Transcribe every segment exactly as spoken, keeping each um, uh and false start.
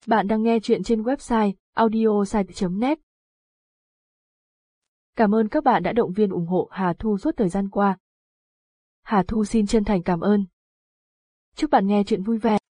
Bạn đang nghe chuyện trên website audiosite chấm net. Cảm ơn các bạn đã động viên ủng hộ Hà Thu suốt thời gian qua. Hà Thu xin chân thành cảm ơn. Chúc bạn nghe chuyện vui vẻ.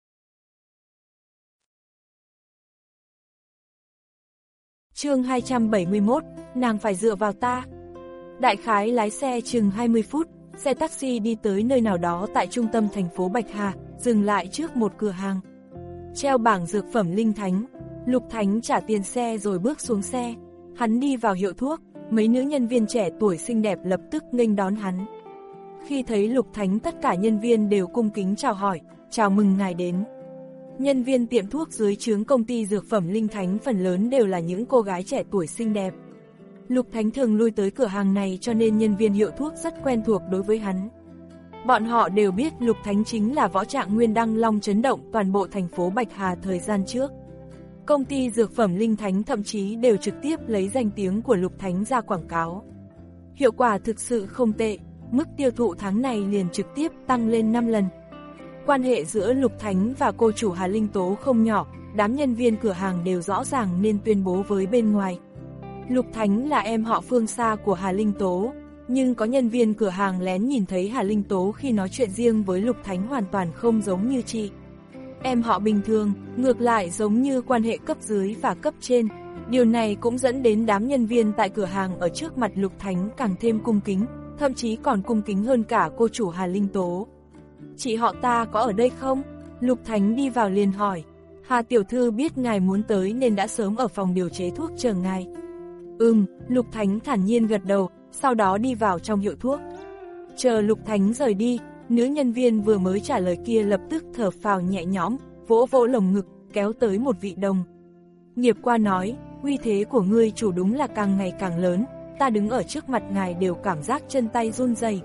Chương hai trăm bảy mươi mốt, nàng phải dựa vào ta. Đại khái lái xe chừng hai mươi phút, xe taxi đi tới nơi nào đó tại trung tâm thành phố Bạch Hà, dừng lại trước một cửa hàng. Treo bảng dược phẩm linh thánh, Lục Thánh trả tiền xe rồi bước xuống xe. Hắn đi vào hiệu thuốc, mấy nữ nhân viên trẻ tuổi xinh đẹp lập tức nghênh đón hắn. Khi thấy Lục Thánh, tất cả nhân viên đều cung kính chào hỏi, chào mừng ngài đến. Nhân viên tiệm thuốc dưới trướng công ty dược phẩm linh thánh phần lớn đều là những cô gái trẻ tuổi xinh đẹp. Lục Thánh thường lui tới cửa hàng này cho nên nhân viên hiệu thuốc rất quen thuộc đối với hắn. Bọn họ đều biết Lục Thánh chính là võ trạng nguyên đăng long chấn động toàn bộ thành phố Bạch Hà thời gian trước. Công ty dược phẩm linh thánh thậm chí đều trực tiếp lấy danh tiếng của Lục Thánh ra quảng cáo. Hiệu quả thực sự không tệ, mức tiêu thụ tháng này liền trực tiếp tăng lên năm lần. Quan hệ giữa Lục Thánh và cô chủ Hà Linh Tố không nhỏ, đám nhân viên cửa hàng đều rõ ràng nên tuyên bố với bên ngoài. Lục Thánh là em họ phương xa của Hà Linh Tố, nhưng có nhân viên cửa hàng lén nhìn thấy Hà Linh Tố khi nói chuyện riêng với Lục Thánh hoàn toàn không giống như chị em họ bình thường, ngược lại giống như quan hệ cấp dưới và cấp trên. Điều này cũng dẫn đến đám nhân viên tại cửa hàng ở trước mặt Lục Thánh càng thêm cung kính, thậm chí còn cung kính hơn cả cô chủ Hà Linh Tố. Chị họ ta có ở đây không? Lục Thánh đi vào liền hỏi. Hà tiểu thư biết ngài muốn tới nên đã sớm ở phòng điều chế thuốc chờ ngài. Ừm, Lục Thánh thản nhiên gật đầu, sau đó đi vào trong hiệu thuốc. Chờ Lục Thánh rời đi, nữ nhân viên vừa mới trả lời kia lập tức thở phào nhẹ nhõm, vỗ vỗ lồng ngực, kéo tới một vị đồng. Nghiệp qua nói, uy thế của ngươi chủ đúng là càng ngày càng lớn, ta đứng ở trước mặt ngài đều cảm giác chân tay run rẩy.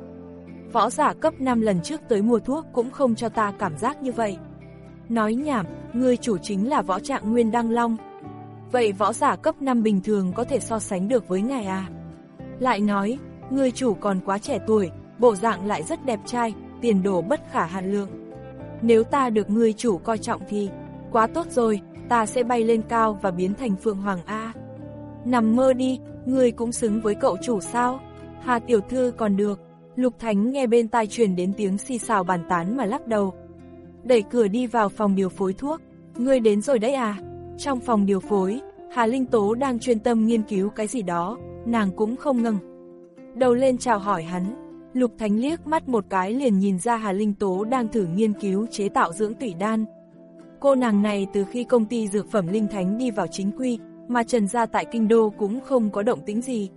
Võ giả cấp năm lần trước tới mua thuốc cũng không cho ta cảm giác như vậy. Nói nhảm, ngươi chủ chính là võ trạng nguyên đăng long. Vậy võ giả cấp năm bình thường có thể so sánh được với ngài à? Lại nói, ngươi chủ còn quá trẻ tuổi, bộ dạng lại rất đẹp trai, tiền đồ bất khả hạn lượng. Nếu ta được ngươi chủ coi trọng thì quá tốt rồi, ta sẽ bay lên cao và biến thành Phượng Hoàng A. Nằm mơ đi, ngươi cũng xứng với cậu chủ sao? Hà tiểu thư còn được. Lục Thánh nghe bên tai truyền đến tiếng xì xào bàn tán mà lắc đầu. Đẩy cửa đi vào phòng điều phối thuốc. Ngươi đến rồi đấy à? Trong phòng điều phối, Hà Linh Tố đang chuyên tâm nghiên cứu cái gì đó, nàng cũng không ngừng đầu lên chào hỏi hắn. Lục Thánh liếc mắt một cái liền nhìn ra Hà Linh Tố đang thử nghiên cứu chế tạo dưỡng tủy đan. Cô nàng này từ khi công ty dược phẩm linh thánh đi vào chính quy, mà Trần gia tại kinh đô cũng không có động tĩnh gì.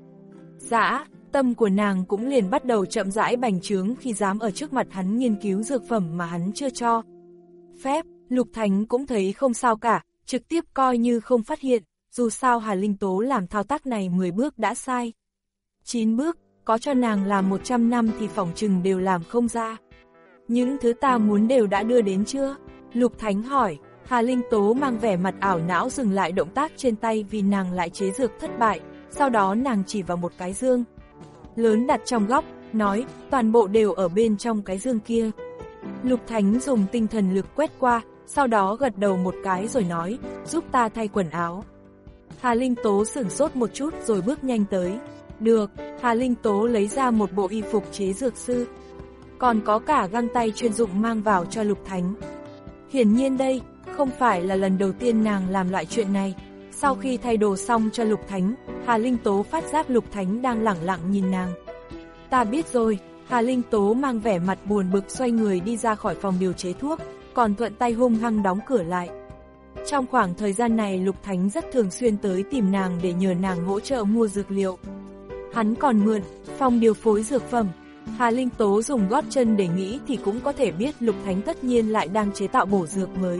Dã, tâm của nàng cũng liền bắt đầu chậm rãi bành trướng khi dám ở trước mặt hắn nghiên cứu dược phẩm mà hắn chưa cho phép. Lục Thánh cũng thấy không sao cả, trực tiếp coi như không phát hiện, dù sao Hà Linh Tố làm thao tác này mười bước đã sai. chín bước, có cho nàng làm một trăm năm thì phỏng chừng đều làm không ra. Những thứ ta muốn đều đã đưa đến chưa? Lục Thánh hỏi. Hà Linh Tố mang vẻ mặt ảo não dừng lại động tác trên tay vì nàng lại chế dược thất bại, sau đó nàng chỉ vào một cái dương lớn đặt trong góc, nói, toàn bộ đều ở bên trong cái dương kia. Lục Thánh dùng tinh thần lực quét qua, sau đó gật đầu một cái rồi nói, giúp ta thay quần áo. Hà Linh Tố sửng sốt một chút rồi bước nhanh tới. Được, Hà Linh Tố lấy ra một bộ y phục chế dược sư, còn có cả găng tay chuyên dụng mang vào cho Lục Thánh. Hiển nhiên đây, không phải là lần đầu tiên nàng làm loại chuyện này. Sau khi thay đồ xong cho Lục Thánh, Hà Linh Tố phát giác Lục Thánh đang lẳng lặng nhìn nàng. Ta biết rồi, Hà Linh Tố mang vẻ mặt buồn bực xoay người đi ra khỏi phòng điều chế thuốc, còn thuận tay hung hăng đóng cửa lại. Trong khoảng thời gian này Lục Thánh rất thường xuyên tới tìm nàng để nhờ nàng hỗ trợ mua dược liệu. Hắn còn mượn phòng điều phối dược phẩm. Hà Linh Tố dùng gót chân để nghĩ thì cũng có thể biết Lục Thánh tất nhiên lại đang chế tạo bổ dược mới.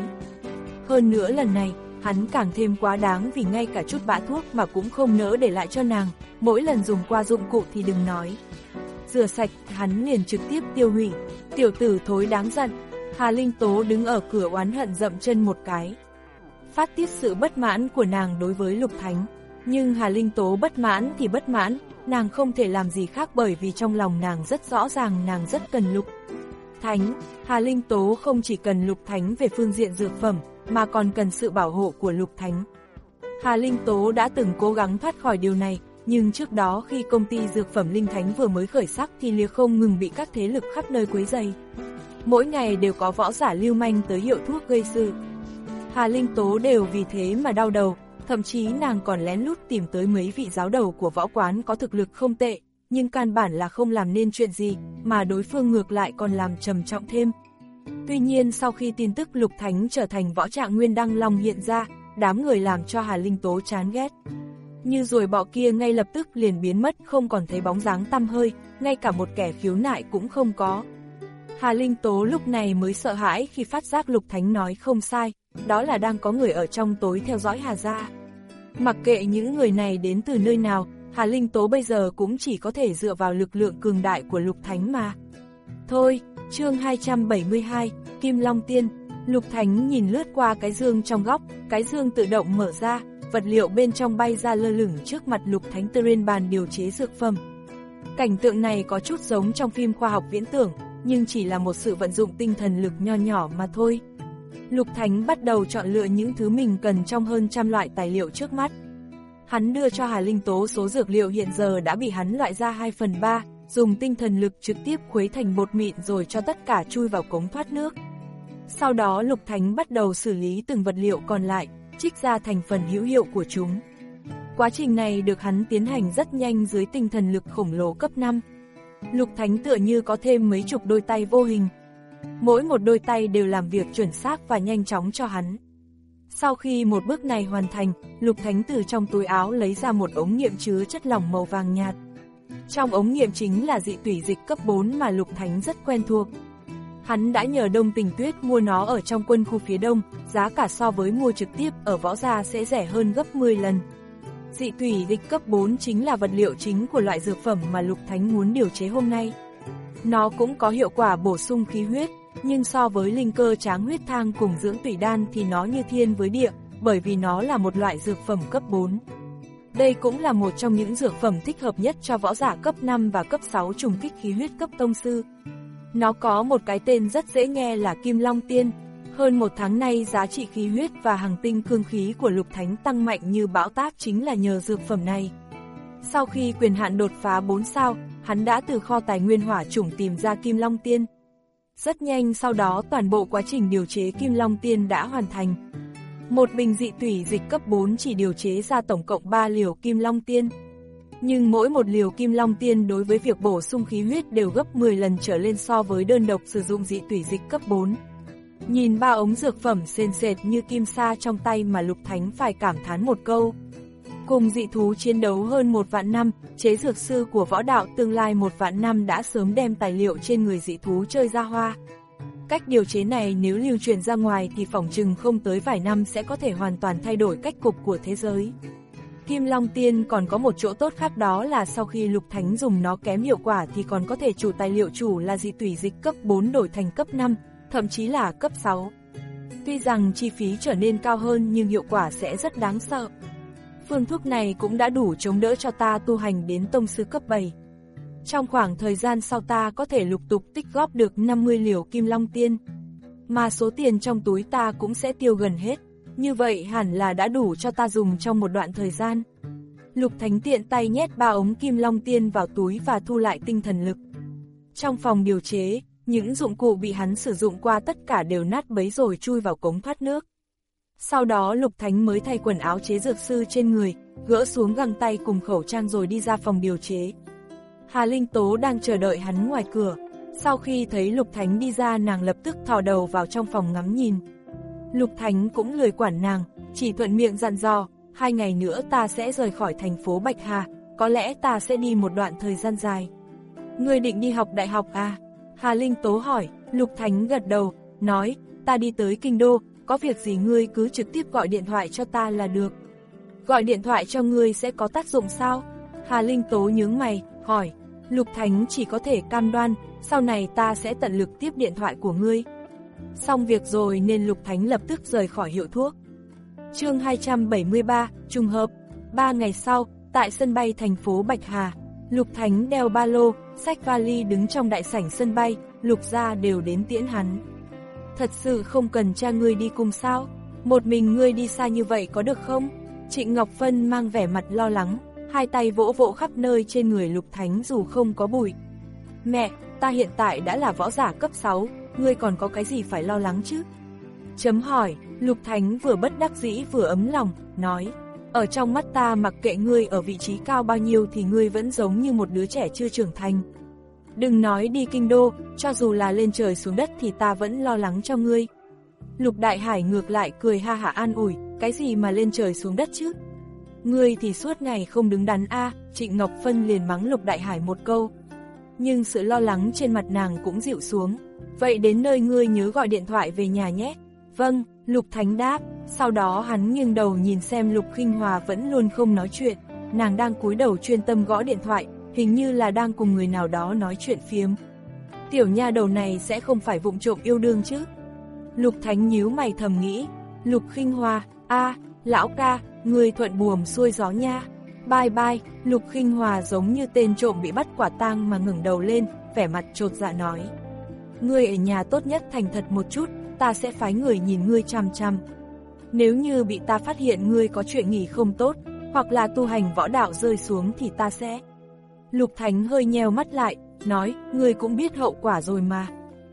Hơn nữa lần này, hắn càng thêm quá đáng vì ngay cả chút bã thuốc mà cũng không nỡ để lại cho nàng, mỗi lần dùng qua dụng cụ thì đừng nói. Rửa sạch, hắn liền trực tiếp tiêu hủy. Tiểu tử thối đáng giận. Hà Linh Tố đứng ở cửa oán hận dậm chân một cái, phát tiết sự bất mãn của nàng đối với Lục Thánh. Nhưng Hà Linh Tố bất mãn thì bất mãn, nàng không thể làm gì khác bởi vì trong lòng nàng rất rõ ràng nàng rất cần Lục Thánh, Hà Linh Tố không chỉ cần Lục Thánh về phương diện dược phẩm, mà còn cần sự bảo hộ của Lục Thánh. Hà Linh Tố đã từng cố gắng thoát khỏi điều này, nhưng trước đó khi công ty dược phẩm Linh Thánh vừa mới khởi sắc thì liền không ngừng bị các thế lực khắp nơi quấy rầy. Mỗi ngày đều có võ giả lưu manh tới hiệu thuốc gây sự. Hà Linh Tố đều vì thế mà đau đầu, thậm chí nàng còn lén lút tìm tới mấy vị giáo đầu của võ quán có thực lực không tệ, nhưng căn bản là không làm nên chuyện gì, mà đối phương ngược lại còn làm trầm trọng thêm. Tuy nhiên sau khi tin tức Lục Thánh trở thành võ trạng Nguyên Đăng Long hiện ra, đám người làm cho Hà Linh Tố chán ghét. Như ruồi bọ kia ngay lập tức liền biến mất, không còn thấy bóng dáng tăm hơi, ngay cả một kẻ khiếu nại cũng không có. Hà Linh Tố lúc này mới sợ hãi khi phát giác Lục Thánh nói không sai, đó là đang có người ở trong tối theo dõi Hà gia. Mặc kệ những người này đến từ nơi nào, Hà Linh Tố bây giờ cũng chỉ có thể dựa vào lực lượng cường đại của Lục Thánh mà. Thôi, chương hai trăm bảy mươi hai, Kim Long Tiên. Lục Thánh nhìn lướt qua cái dương trong góc, cái dương tự động mở ra, vật liệu bên trong bay ra lơ lửng trước mặt Lục Thánh từ trên bàn điều chế dược phẩm. Cảnh tượng này có chút giống trong phim khoa học viễn tưởng, nhưng chỉ là một sự vận dụng tinh thần lực nho nhỏ mà thôi. Lục Thánh bắt đầu chọn lựa những thứ mình cần trong hơn trăm loại tài liệu trước mắt. Hắn đưa cho Hà Linh Tố số dược liệu hiện giờ đã bị hắn loại ra hai phần ba, dùng tinh thần lực trực tiếp khuấy thành bột mịn rồi cho tất cả chui vào cống thoát nước. Sau đó Lục Thánh bắt đầu xử lý từng vật liệu còn lại, trích ra thành phần hữu hiệu của chúng. Quá trình này được hắn tiến hành rất nhanh dưới tinh thần lực khổng lồ cấp năm. Lục Thánh tựa như có thêm mấy chục đôi tay vô hình. Mỗi một đôi tay đều làm việc chuẩn xác và nhanh chóng cho hắn. Sau khi một bước này hoàn thành, Lục Thánh từ trong túi áo lấy ra một ống nghiệm chứa chất lỏng màu vàng nhạt. Trong ống nghiệm chính là dị tủy dịch cấp bốn mà Lục Thánh rất quen thuộc. Hắn đã nhờ Đông Tình Tuyết mua nó ở trong quân khu phía Đông, giá cả so với mua trực tiếp ở võ gia sẽ rẻ hơn gấp mười lần. Dị tủy dịch cấp bốn chính là vật liệu chính của loại dược phẩm mà Lục Thánh muốn điều chế hôm nay. Nó cũng có hiệu quả bổ sung khí huyết, nhưng so với linh cơ tráng huyết thang cùng dưỡng tủy đan thì nó như thiên với địa, bởi vì nó là một loại dược phẩm cấp bốn. Đây cũng là một trong những dược phẩm thích hợp nhất cho võ giả cấp năm và cấp sáu trùng kích khí huyết cấp tông sư. Nó có một cái tên rất dễ nghe là Kim Long Tiên. Hơn một tháng nay giá trị khí huyết và hằng tinh cương khí của Lục Thánh tăng mạnh như bão táp chính là nhờ dược phẩm này. Sau khi quyền hạn đột phá bốn sao, hắn đã từ kho tài nguyên hỏa chủng tìm ra Kim Long Tiên. Rất nhanh sau đó toàn bộ quá trình điều chế Kim Long Tiên đã hoàn thành. Một bình dị tủy dịch cấp bốn chỉ điều chế ra tổng cộng ba liều Kim Long Tiên. Nhưng mỗi một liều Kim Long Tiên đối với việc bổ sung khí huyết đều gấp mười lần trở lên so với đơn độc sử dụng dị tủy dịch cấp bốn. Nhìn ba ống dược phẩm sền sệt như kim sa trong tay mà Lục Thánh phải cảm thán một câu. Cùng dị thú chiến đấu hơn một vạn năm, chế dược sư của võ đạo tương lai một vạn năm đã sớm đem tài liệu trên người dị thú chơi ra hoa. Cách điều chế này nếu lưu truyền ra ngoài thì phỏng chừng không tới vài năm sẽ có thể hoàn toàn thay đổi cách cục của thế giới. Kim Long Tiên còn có một chỗ tốt khác, đó là sau khi Lục Thánh dùng nó kém hiệu quả thì còn có thể chủ tài liệu chủ là dị tủy dịch cấp bốn đổi thành cấp năm, thậm chí là cấp sáu. Tuy rằng chi phí trở nên cao hơn nhưng hiệu quả sẽ rất đáng sợ. Phương thuốc này cũng đã đủ chống đỡ cho ta tu hành đến tông sư cấp bảy. Trong khoảng thời gian sau ta có thể lục tục tích góp được năm mươi liều Kim Long Tiên. Mà số tiền trong túi ta cũng sẽ tiêu gần hết. Như vậy hẳn là đã đủ cho ta dùng trong một đoạn thời gian. Lục Thánh tiện tay nhét ba ống Kim Long Tiên vào túi và thu lại tinh thần lực. Trong phòng điều chế, những dụng cụ bị hắn sử dụng qua tất cả đều nát bấy rồi chui vào cống thoát nước. Sau đó Lục Thánh mới thay quần áo chế dược sư trên người, gỡ xuống găng tay cùng khẩu trang rồi đi ra phòng điều chế. Hà Linh Tố đang chờ đợi hắn ngoài cửa. Sau khi thấy Lục Thánh đi ra, nàng lập tức thò đầu vào trong phòng ngắm nhìn. Lục Thánh cũng lười quản nàng, chỉ thuận miệng dặn dò, hai ngày nữa ta sẽ rời khỏi thành phố Bạch Hà, có lẽ ta sẽ đi một đoạn thời gian dài. Ngươi định đi học đại học à? Hà Linh Tố hỏi. Lục Thánh gật đầu, nói, ta đi tới kinh đô, có việc gì ngươi cứ trực tiếp gọi điện thoại cho ta là được. Gọi điện thoại cho ngươi sẽ có tác dụng sao? Hà Linh Tố nhướng mày, hỏi. Lục Thánh chỉ có thể cam đoan, sau này ta sẽ tận lực tiếp điện thoại của ngươi. Xong việc rồi nên Lục Thánh lập tức rời khỏi hiệu thuốc. Chương hai trăm bảy mươi ba, trùng hợp. Ba ngày sau, tại sân bay thành phố Bạch Hà, Lục Thánh đeo ba lô, xách vali đứng trong đại sảnh sân bay, Lục gia đều đến tiễn hắn. Thật sự không cần cha ngươi đi cùng sao? Một mình ngươi đi xa như vậy có được không? Trịnh Ngọc Phân mang vẻ mặt lo lắng, hai tay vỗ vỗ khắp nơi trên người Lục Thánh dù không có bụi. Mẹ, ta hiện tại đã là võ giả cấp sáu, ngươi còn có cái gì phải lo lắng chứ? Chấm hỏi, Lục Thánh vừa bất đắc dĩ vừa ấm lòng, nói, ở trong mắt ta mặc kệ ngươi ở vị trí cao bao nhiêu thì ngươi vẫn giống như một đứa trẻ chưa trưởng thành. Đừng nói đi kinh đô, cho dù là lên trời xuống đất thì ta vẫn lo lắng cho ngươi. Lục Đại Hải ngược lại cười ha hả an ủi, cái gì mà lên trời xuống đất chứ? Ngươi thì suốt ngày không đứng đắn a. À, Trịnh Ngọc Phân liền mắng Lục Đại Hải một câu. Nhưng sự lo lắng trên mặt nàng cũng dịu xuống. Vậy đến nơi ngươi nhớ gọi điện thoại về nhà nhé. Vâng, Lục Thánh đáp, sau đó hắn nghiêng đầu nhìn xem Lục Khinh Hòa vẫn luôn không nói chuyện, nàng đang cúi đầu chuyên tâm gõ điện thoại, hình như là đang cùng người nào đó nói chuyện phiếm. Tiểu nha đầu này sẽ không phải vụng trộm yêu đương chứ? Lục Thánh nhíu mày thầm nghĩ. Lục Khinh Hòa, a, lão ca, người thuận buồm xuôi gió nha. Bye bye. Lục Khinh Hòa giống như tên trộm bị bắt quả tang mà ngẩng đầu lên, vẻ mặt chột dạ nói. Ngươi ở nhà tốt nhất thành thật một chút, ta sẽ phái người nhìn ngươi chằm chằm. Nếu như bị ta phát hiện ngươi có chuyện nghỉ không tốt, hoặc là tu hành võ đạo rơi xuống thì ta sẽ... Lục Thánh hơi nheo mắt lại, nói, ngươi cũng biết hậu quả rồi mà.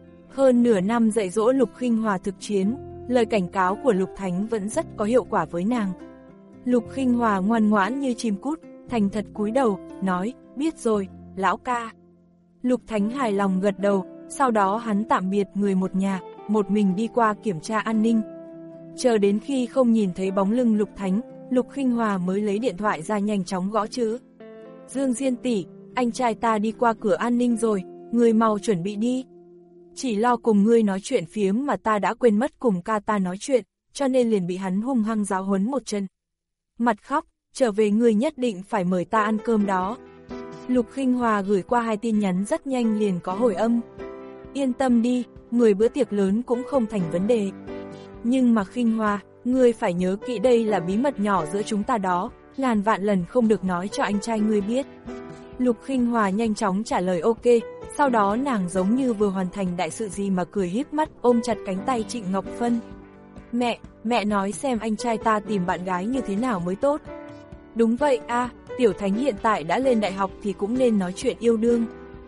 Hơn nửa năm dạy dỗ Lục Khinh Hòa thực chiến, lời cảnh cáo của Lục Thánh vẫn rất có hiệu quả với nàng. Lục Khinh Hòa ngoan ngoãn như chim cút, thành thật cúi đầu, nói, biết rồi, lão ca. Lục Thánh hài lòng gật đầu, sau đó hắn tạm biệt người một nhà, một mình đi qua kiểm tra an ninh. Chờ đến khi không nhìn thấy bóng lưng Lục Thánh, Lục Khinh Hòa mới lấy điện thoại ra nhanh chóng gõ chữ. Dương Diên tỷ, anh trai ta đi qua cửa an ninh rồi, ngươi mau chuẩn bị đi. Chỉ lo cùng ngươi nói chuyện phiếm mà ta đã quên mất cùng ca ta nói chuyện, cho nên liền bị hắn hung hăng giáo huấn một chân. Mặt khóc, trở về ngươi nhất định phải mời ta ăn cơm đó. Lục Khinh Hòa gửi qua hai tin nhắn rất nhanh liền có hồi âm. Yên tâm đi, mười bữa tiệc lớn cũng không thành vấn đề. Nhưng mà Khinh Hòa, ngươi phải nhớ kỹ đây là bí mật nhỏ giữa chúng ta đó, ngàn vạn lần không được nói cho anh trai ngươi biết. Lục Khinh Hòa nhanh chóng trả lời ok, sau đó nàng giống như vừa hoàn thành đại sự gì mà cười híp mắt ôm chặt cánh tay Trịnh Ngọc Phân. Mẹ, mẹ nói xem anh trai ta tìm bạn gái như thế nào mới tốt. Đúng vậy a, à, Tiểu Thánh hiện tại đã lên đại học thì cũng nên nói chuyện yêu đương.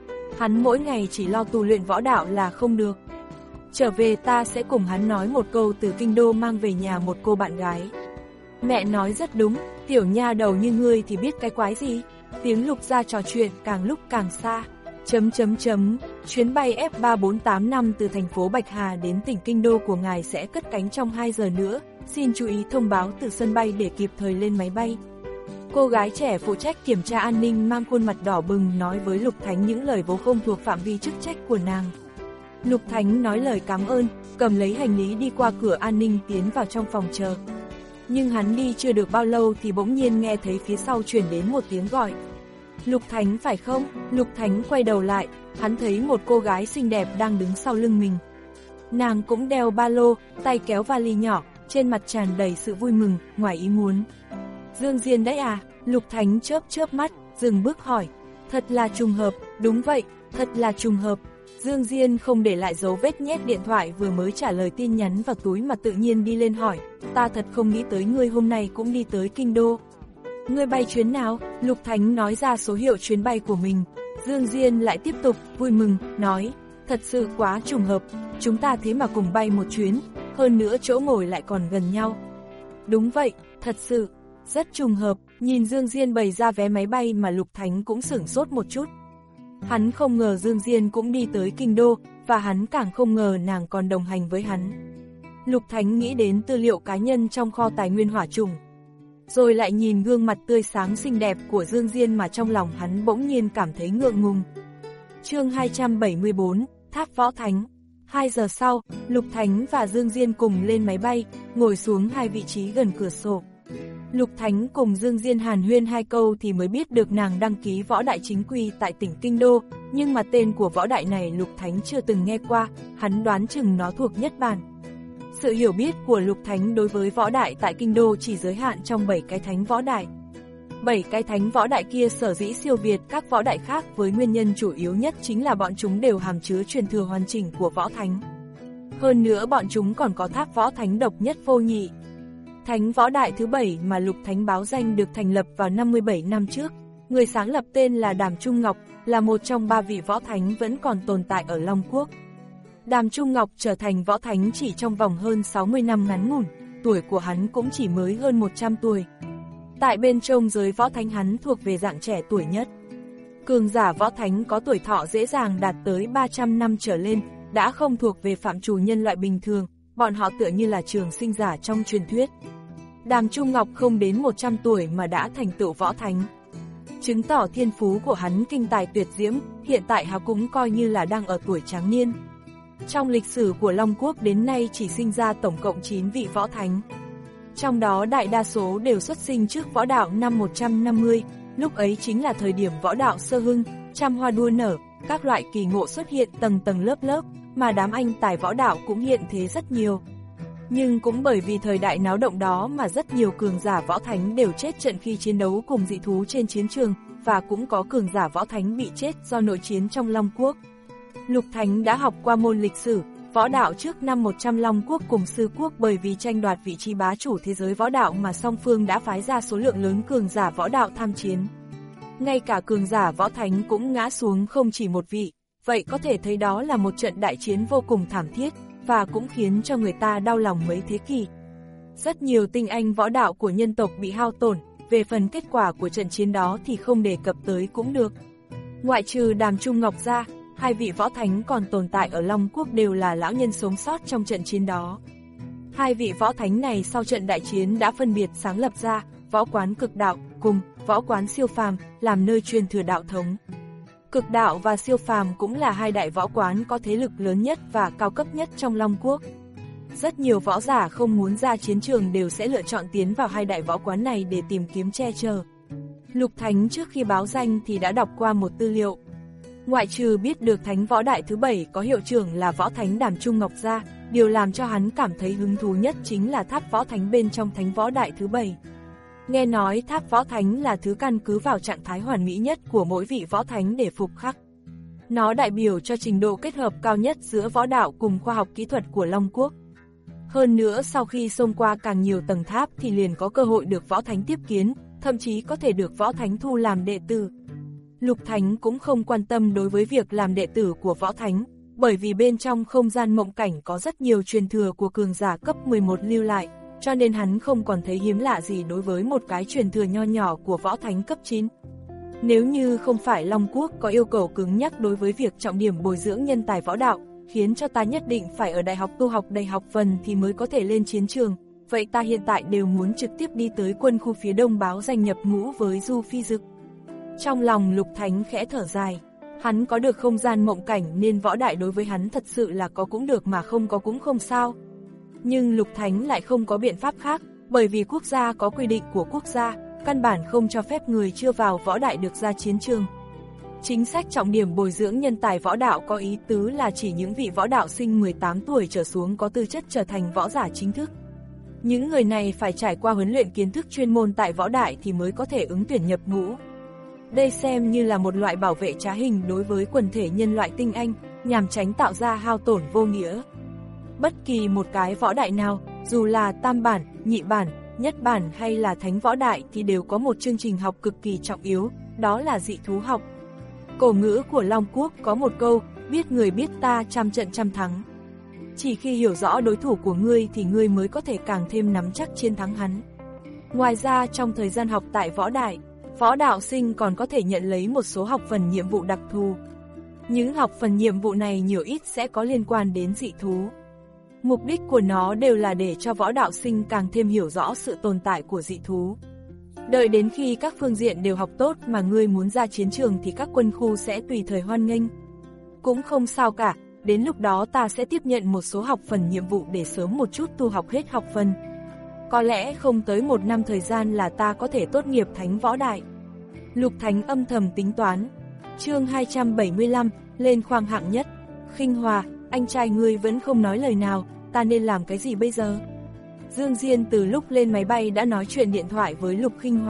Hắn mỗi ngày chỉ lo tu luyện võ đạo là không được. Trở về ta sẽ cùng hắn nói một câu từ kinh đô mang về nhà một cô bạn gái. Mẹ nói rất đúng, tiểu nha đầu như ngươi thì biết cái quái gì. Tiếng Lục gia trò chuyện càng lúc càng xa. Chấm chấm chấm, chuyến bay F ba bốn tám năm từ thành phố Bạch Hà đến tỉnh Kinh Đô của ngài sẽ cất cánh trong hai giờ nữa. Xin chú ý thông báo từ sân bay để kịp thời lên máy bay. Cô gái trẻ phụ trách kiểm tra an ninh mang khuôn mặt đỏ bừng nói với Lục Thánh những lời vốn không thuộc phạm vi chức trách của nàng. Lục Thánh nói lời cảm ơn, cầm lấy hành lý đi qua cửa an ninh tiến vào trong phòng chờ. Nhưng hắn đi chưa được bao lâu thì bỗng nhiên nghe thấy phía sau truyền đến một tiếng gọi. Lục Thánh phải không? Lục Thánh quay đầu lại, hắn thấy một cô gái xinh đẹp đang đứng sau lưng mình. Nàng cũng đeo ba lô, tay kéo vali nhỏ, trên mặt tràn đầy sự vui mừng, ngoài ý muốn. Dương Diên đấy à? Lục Thánh chớp chớp mắt, dừng bước hỏi. Thật là trùng hợp, đúng vậy, thật là trùng hợp. Dương Diên không để lại dấu vết nhét điện thoại vừa mới trả lời tin nhắn vào túi mà tự nhiên đi lên hỏi. Ta thật không nghĩ tới ngươi hôm nay cũng đi tới Kinh Đô. Ngươi bay chuyến nào? Lục Thánh nói ra số hiệu chuyến bay của mình. Dương Diên lại tiếp tục, vui mừng, nói. Thật sự quá trùng hợp, chúng ta thế mà cùng bay một chuyến, hơn nữa chỗ ngồi lại còn gần nhau. Đúng vậy, thật sự, rất trùng hợp. Nhìn Dương Diên bày ra vé máy bay mà Lục Thánh cũng sửng sốt một chút. Hắn không ngờ Dương Diên cũng đi tới Kinh Đô, và hắn càng không ngờ nàng còn đồng hành với hắn. Lục Thánh nghĩ đến tư liệu cá nhân trong kho tài nguyên hỏa trùng. Rồi lại nhìn gương mặt tươi sáng xinh đẹp của Dương Diên mà trong lòng hắn bỗng nhiên cảm thấy ngượng ngùng. Chương hai trăm bảy mươi tư, Tháp Võ Thánh. Hai giờ sau, Lục Thánh và Dương Diên cùng lên máy bay, ngồi xuống hai vị trí gần cửa sổ. Lục Thánh cùng Dương Diên hàn huyên hai câu thì mới biết được nàng đăng ký võ đại chính quy tại tỉnh Kinh Đô, nhưng mà tên của võ đại này Lục Thánh chưa từng nghe qua, hắn đoán chừng nó thuộc nhất bản. Sự hiểu biết của Lục Thánh đối với võ đại tại Kinh Đô chỉ giới hạn trong bảy cái thánh võ đại. Bảy cái thánh võ đại kia sở dĩ siêu việt các võ đại khác với nguyên nhân chủ yếu nhất chính là bọn chúng đều hàm chứa truyền thừa hoàn chỉnh của võ thánh. Hơn nữa bọn chúng còn có tháp võ thánh độc nhất vô nhị. Thánh võ đại thứ bảy mà Lục Thánh báo danh được thành lập vào năm mươi bảy năm trước. Người sáng lập tên là Đàm Trung Ngọc, là một trong ba vị võ thánh vẫn còn tồn tại ở Long Quốc. Đàm Trung Ngọc trở thành võ thánh chỉ trong vòng hơn sáu mươi năm ngắn ngủn, tuổi của hắn cũng chỉ mới hơn một trăm tuổi. Tại bên trong giới võ thánh hắn thuộc về dạng trẻ tuổi nhất. Cường giả võ thánh có tuổi thọ dễ dàng đạt tới ba trăm năm trở lên, đã không thuộc về phạm trù nhân loại bình thường, bọn họ tựa như là trường sinh giả trong truyền thuyết. Đàm Trung Ngọc không đến một trăm tuổi mà đã thành tựu võ thánh, chứng tỏ thiên phú của hắn kinh tài tuyệt diễm, hiện tại hắn cũng coi như là đang ở tuổi tráng niên. Trong lịch sử của Long Quốc đến nay chỉ sinh ra tổng cộng chín vị võ thánh. Trong đó đại đa số đều xuất sinh trước võ đạo năm một trăm năm mươi, lúc ấy chính là thời điểm võ đạo sơ hưng, trăm hoa đua nở, các loại kỳ ngộ xuất hiện tầng tầng lớp lớp, mà đám anh tài võ đạo cũng hiện thế rất nhiều. Nhưng cũng bởi vì thời đại náo động đó mà rất nhiều cường giả võ thánh đều chết trận khi chiến đấu cùng dị thú trên chiến trường, và cũng có cường giả võ thánh bị chết do nội chiến trong Long Quốc. Lục Thánh đã học qua môn lịch sử, võ đạo trước năm một trăm Long Quốc cùng Sư Quốc, bởi vì tranh đoạt vị trí bá chủ thế giới võ đạo mà song phương đã phái ra số lượng lớn cường giả võ đạo tham chiến. Ngay cả cường giả võ thánh cũng ngã xuống không chỉ một vị, vậy có thể thấy đó là một trận đại chiến vô cùng thảm thiết, và cũng khiến cho người ta đau lòng mấy thế kỷ. Rất nhiều tinh anh võ đạo của nhân tộc bị hao tổn, về phần kết quả của trận chiến đó thì không đề cập tới cũng được. Ngoại trừ Đàm Trung Ngọc ra, hai vị võ thánh còn tồn tại ở Long Quốc đều là lão nhân sống sót trong trận chiến đó. Hai vị võ thánh này sau trận đại chiến đã phân biệt sáng lập ra võ quán Cực Đạo cùng võ quán Siêu Phàm, làm nơi truyền thừa đạo thống. Cực Đạo và Siêu Phàm cũng là hai đại võ quán có thế lực lớn nhất và cao cấp nhất trong Long Quốc. Rất nhiều võ giả không muốn ra chiến trường đều sẽ lựa chọn tiến vào hai đại võ quán này để tìm kiếm che chở. Lục Thánh trước khi báo danh thì đã đọc qua một tư liệu. Ngoại trừ biết được thánh võ đại thứ bảy có hiệu trưởng là võ thánh Đàm Trung Ngọc ra, điều làm cho hắn cảm thấy hứng thú nhất chính là tháp võ thánh bên trong thánh võ đại thứ bảy. Nghe nói tháp võ thánh là thứ căn cứ vào trạng thái hoàn mỹ nhất của mỗi vị võ thánh để phục khắc. Nó đại biểu cho trình độ kết hợp cao nhất giữa võ đạo cùng khoa học kỹ thuật của Long Quốc. Hơn nữa sau khi xông qua càng nhiều tầng tháp thì liền có cơ hội được võ thánh tiếp kiến, thậm chí có thể được võ thánh thu làm đệ tử. Lục Thánh cũng không quan tâm đối với việc làm đệ tử của võ thánh, bởi vì bên trong không gian mộng cảnh có rất nhiều truyền thừa của cường giả cấp mười một lưu lại, cho nên hắn không còn thấy hiếm lạ gì đối với một cái truyền thừa nho nhỏ của võ thánh cấp chín. Nếu như không phải Long Quốc có yêu cầu cứng nhắc đối với việc trọng điểm bồi dưỡng nhân tài võ đạo, khiến cho ta nhất định phải ở đại học tu học đầy học phần thì mới có thể lên chiến trường, vậy ta hiện tại đều muốn trực tiếp đi tới quân khu phía đông báo danh nhập ngũ với Du Phi Dực. Trong lòng Lục Thánh khẽ thở dài, hắn có được không gian mộng cảnh nên võ đại đối với hắn thật sự là có cũng được mà không có cũng không sao. Nhưng Lục Thánh lại không có biện pháp khác, bởi vì quốc gia có quy định của quốc gia, căn bản không cho phép người chưa vào võ đại được ra chiến trường. Chính sách trọng điểm bồi dưỡng nhân tài võ đạo có ý tứ là chỉ những vị võ đạo sinh mười tám tuổi trở xuống có tư chất trở thành võ giả chính thức. Những người này phải trải qua huấn luyện kiến thức chuyên môn tại võ đại thì mới có thể ứng tuyển nhập ngũ. Đây xem như là một loại bảo vệ trá hình đối với quần thể nhân loại tinh anh, nhằm tránh tạo ra hao tổn vô nghĩa. Bất kỳ một cái võ đại nào, dù là tam bản, nhị bản, nhất bản hay là thánh võ đại thì đều có một chương trình học cực kỳ trọng yếu, đó là dị thú học. Cổ ngữ của Long Quốc có một câu, biết người biết ta trăm trận trăm thắng. Chỉ khi hiểu rõ đối thủ của ngươi thì ngươi mới có thể càng thêm nắm chắc chiến thắng hắn. Ngoài ra trong thời gian học tại võ đại, võ đạo sinh còn có thể nhận lấy một số học phần nhiệm vụ đặc thù. Những học phần nhiệm vụ này nhiều ít sẽ có liên quan đến dị thú. Mục đích của nó đều là để cho võ đạo sinh càng thêm hiểu rõ sự tồn tại của dị thú. Đợi đến khi các phương diện đều học tốt mà ngươi muốn ra chiến trường thì các quân khu sẽ tùy thời hoan nghênh. Cũng không sao cả, đến lúc đó ta sẽ tiếp nhận một số học phần nhiệm vụ để sớm một chút tu học hết học phần. Có lẽ không tới một năm thời gian là ta có thể tốt nghiệp thánh võ đại. Lục Thánh âm thầm tính toán. Chương hai trăm bảy mươi lăm, lên khoang hạng nhất. Khinh Hòa, anh trai ngươi vẫn không nói lời nào, ta nên làm cái gì bây giờ? Dương Diên từ lúc lên máy bay đã nói chuyện điện thoại với Lục Khinh Hòa,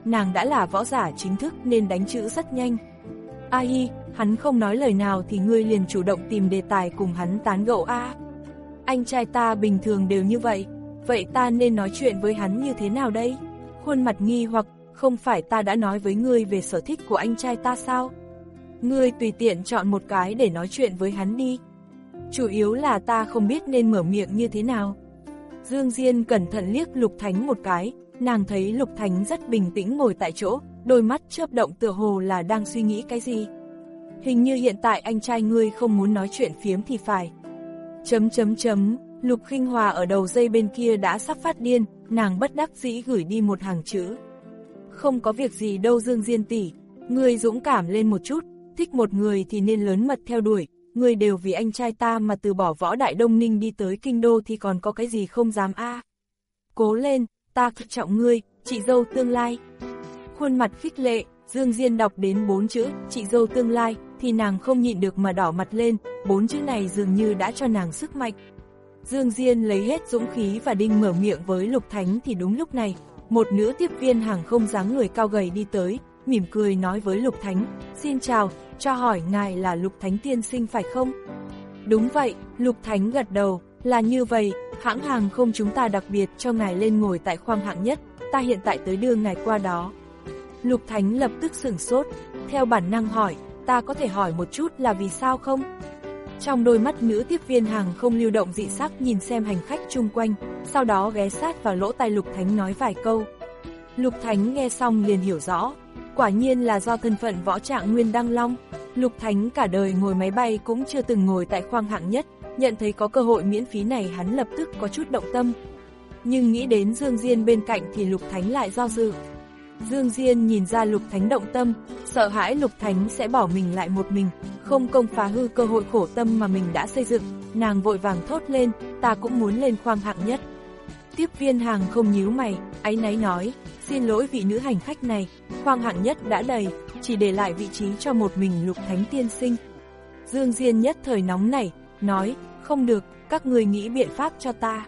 nàng đã là võ giả chính thức nên đánh chữ rất nhanh. A hi, hắn không nói lời nào thì ngươi liền chủ động tìm đề tài cùng hắn tán gẫu a. Anh trai ta bình thường đều như vậy, vậy ta nên nói chuyện với hắn như thế nào đây? Khuôn mặt nghi hoặc, không phải ta đã nói với ngươi về sở thích của anh trai ta sao? Ngươi tùy tiện chọn một cái để nói chuyện với hắn đi. Chủ yếu là ta không biết nên mở miệng như thế nào. Dương Diên cẩn thận liếc Lục Thánh một cái, nàng thấy Lục Thánh rất bình tĩnh ngồi tại chỗ, đôi mắt chớp động tựa hồ là đang suy nghĩ cái gì. Hình như hiện tại anh trai ngươi không muốn nói chuyện phiếm thì phải. Chấm chấm chấm, Lục Khinh Hòa ở đầu dây bên kia đã sắp phát điên, nàng bất đắc dĩ gửi đi một hàng chữ. Không có việc gì đâu Dương Diên tỷ, ngươi dũng cảm lên một chút, thích một người thì nên lớn mật theo đuổi, ngươi đều vì anh trai ta mà từ bỏ Võ Đại Đông Ninh đi tới kinh đô thì còn có cái gì không dám a. À. Cố lên, ta cực trọng ngươi, chị dâu tương lai. Khuôn mặt khích lệ, Dương Diên đọc đến bốn chữ, chị dâu tương lai, thì nàng không nhịn được mà đỏ mặt lên, bốn chữ này dường như đã cho nàng sức mạnh. Dương Diên lấy hết dũng khí và định mở miệng với Lục Thánh thì đúng lúc này, một nữ tiếp viên hàng không dáng người cao gầy đi tới, mỉm cười nói với Lục Thánh, xin chào, cho hỏi ngài là Lục Thánh tiên sinh phải không? Đúng vậy, Lục Thánh gật đầu, là như vậy, hãng hàng không chúng ta đặc biệt cho ngài lên ngồi tại khoang hạng nhất, ta hiện tại tới đưa ngài qua đó. Lục Thánh lập tức sửng sốt, theo bản năng hỏi, ta có thể hỏi một chút là vì sao không? Trong đôi mắt nữ tiếp viên hàng không lưu động dị sắc nhìn xem hành khách chung quanh, sau đó ghé sát vào lỗ tai Lục Thánh nói vài câu. Lục Thánh nghe xong liền hiểu rõ, quả nhiên là do thân phận võ trạng Nguyên Đăng Long. Lục Thánh cả đời ngồi máy bay cũng chưa từng ngồi tại khoang hạng nhất, nhận thấy có cơ hội miễn phí này hắn lập tức có chút động tâm. Nhưng nghĩ đến Dương Diên bên cạnh thì Lục Thánh lại do dự. Dương Diên nhìn ra Lục Thánh động tâm, sợ hãi Lục Thánh sẽ bỏ mình lại một mình, không công phá hư cơ hội khổ tâm mà mình đã xây dựng, nàng vội vàng thốt lên, ta cũng muốn lên khoang hạng nhất. Tiếp viên hàng không nhíu mày, áy náy nói, xin lỗi vị nữ hành khách này, khoang hạng nhất đã đầy, chỉ để lại vị trí cho một mình Lục Thánh tiên sinh. Dương Diên nhất thời nóng nảy, nói, không được, các người nghĩ biện pháp cho ta.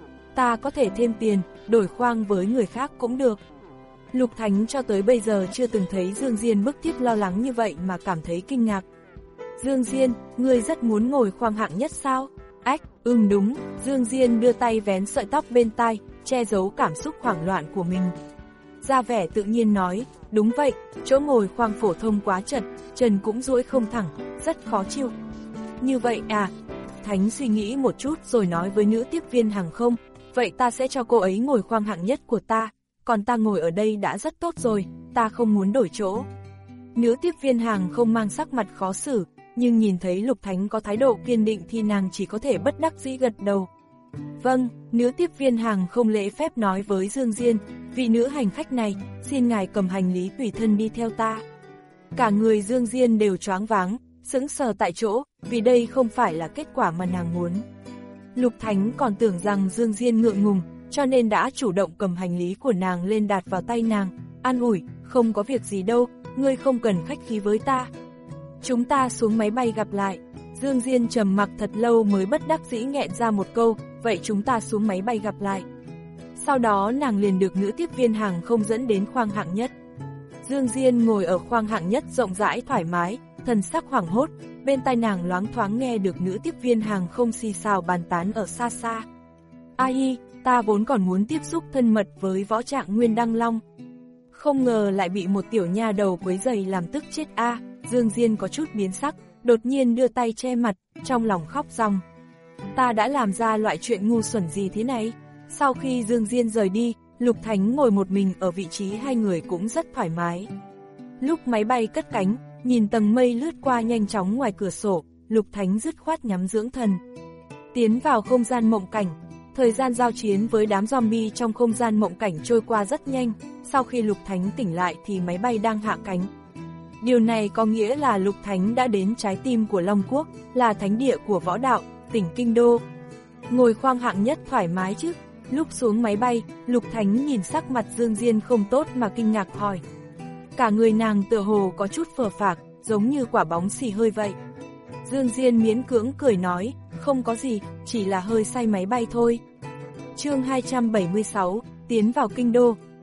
Ta có thể thêm tiền, đổi khoang với người khác cũng được. Lục Thánh cho tới bây giờ chưa từng thấy Dương Diên bức thiết lo lắng như vậy mà cảm thấy kinh ngạc. Dương Diên, ngươi rất muốn ngồi khoang hạng nhất sao? Ách, ừm đúng, Dương Diên đưa tay vén sợi tóc bên tai, che giấu cảm xúc hoảng loạn của mình. Ra vẻ tự nhiên nói, đúng vậy, chỗ ngồi khoang phổ thông quá chật, chân cũng duỗi không thẳng, rất khó chịu. Như vậy à? Thánh suy nghĩ một chút rồi nói với nữ tiếp viên hàng không, vậy ta sẽ cho cô ấy ngồi khoang hạng nhất của ta, còn ta ngồi ở đây đã rất tốt rồi, ta không muốn đổi chỗ. Nữ tiếp viên hàng không mang sắc mặt khó xử, nhưng nhìn thấy Lục Thánh có thái độ kiên định thì nàng chỉ có thể bất đắc dĩ gật đầu. Vâng, nữ tiếp viên hàng không lễ phép nói với Dương Diên, vị nữ hành khách này, xin ngài cầm hành lý tùy thân đi theo ta. Cả người Dương Diên đều choáng váng, sững sờ tại chỗ, vì đây không phải là kết quả mà nàng muốn. Lục Thánh còn tưởng rằng Dương Diên ngượng ngùng, cho nên đã chủ động cầm hành lý của nàng lên đặt vào tay nàng, an ủi, không có việc gì đâu, ngươi không cần khách khí với ta. Chúng ta xuống máy bay gặp lại. Dương Diên trầm mặc thật lâu mới bất đắc dĩ nghẹn ra một câu, vậy chúng ta xuống máy bay gặp lại. Sau đó nàng liền được nữ tiếp viên hàng không dẫn đến khoang hạng nhất. Dương Diên ngồi ở khoang hạng nhất rộng rãi thoải mái, thần sắc hoảng hốt, bên tai nàng loáng thoáng nghe được nữ tiếp viên hàng không xì xào bàn tán ở xa xa. A hi, ta vốn còn muốn tiếp xúc thân mật với võ trạng Nguyên Đăng Long. Không ngờ lại bị một tiểu nha đầu quấy rầy làm tức chết a. À, Dương Diên có chút biến sắc, đột nhiên đưa tay che mặt, trong lòng khóc ròng. Ta đã làm ra loại chuyện ngu xuẩn gì thế này? Sau khi Dương Diên rời đi, Lục Thánh ngồi một mình ở vị trí hai người cũng rất thoải mái. Lúc máy bay cất cánh, nhìn tầng mây lướt qua nhanh chóng ngoài cửa sổ, Lục Thánh dứt khoát nhắm dưỡng thần. Tiến vào không gian mộng cảnh, thời gian giao chiến với đám zombie trong không gian mộng cảnh trôi qua rất nhanh, sau khi Lục Thánh tỉnh lại thì máy bay đang hạ cánh. Điều này có nghĩa là Lục Thánh đã đến trái tim của Long Quốc, là thánh địa của võ đạo, tỉnh Kinh Đô. Ngồi khoang hạng nhất thoải mái chứ? Lúc xuống máy bay, Lục Thánh nhìn sắc mặt Dương Diên không tốt mà kinh ngạc hỏi. Cả người nàng tựa hồ có chút phờ phạc, giống như quả bóng xì hơi vậy. Dương Diên miễn cưỡng cười nói, không có gì, chỉ là hơi say máy bay thôi. Chương hai trăm bảy mươi sáu, tiến vào Kinh Đô.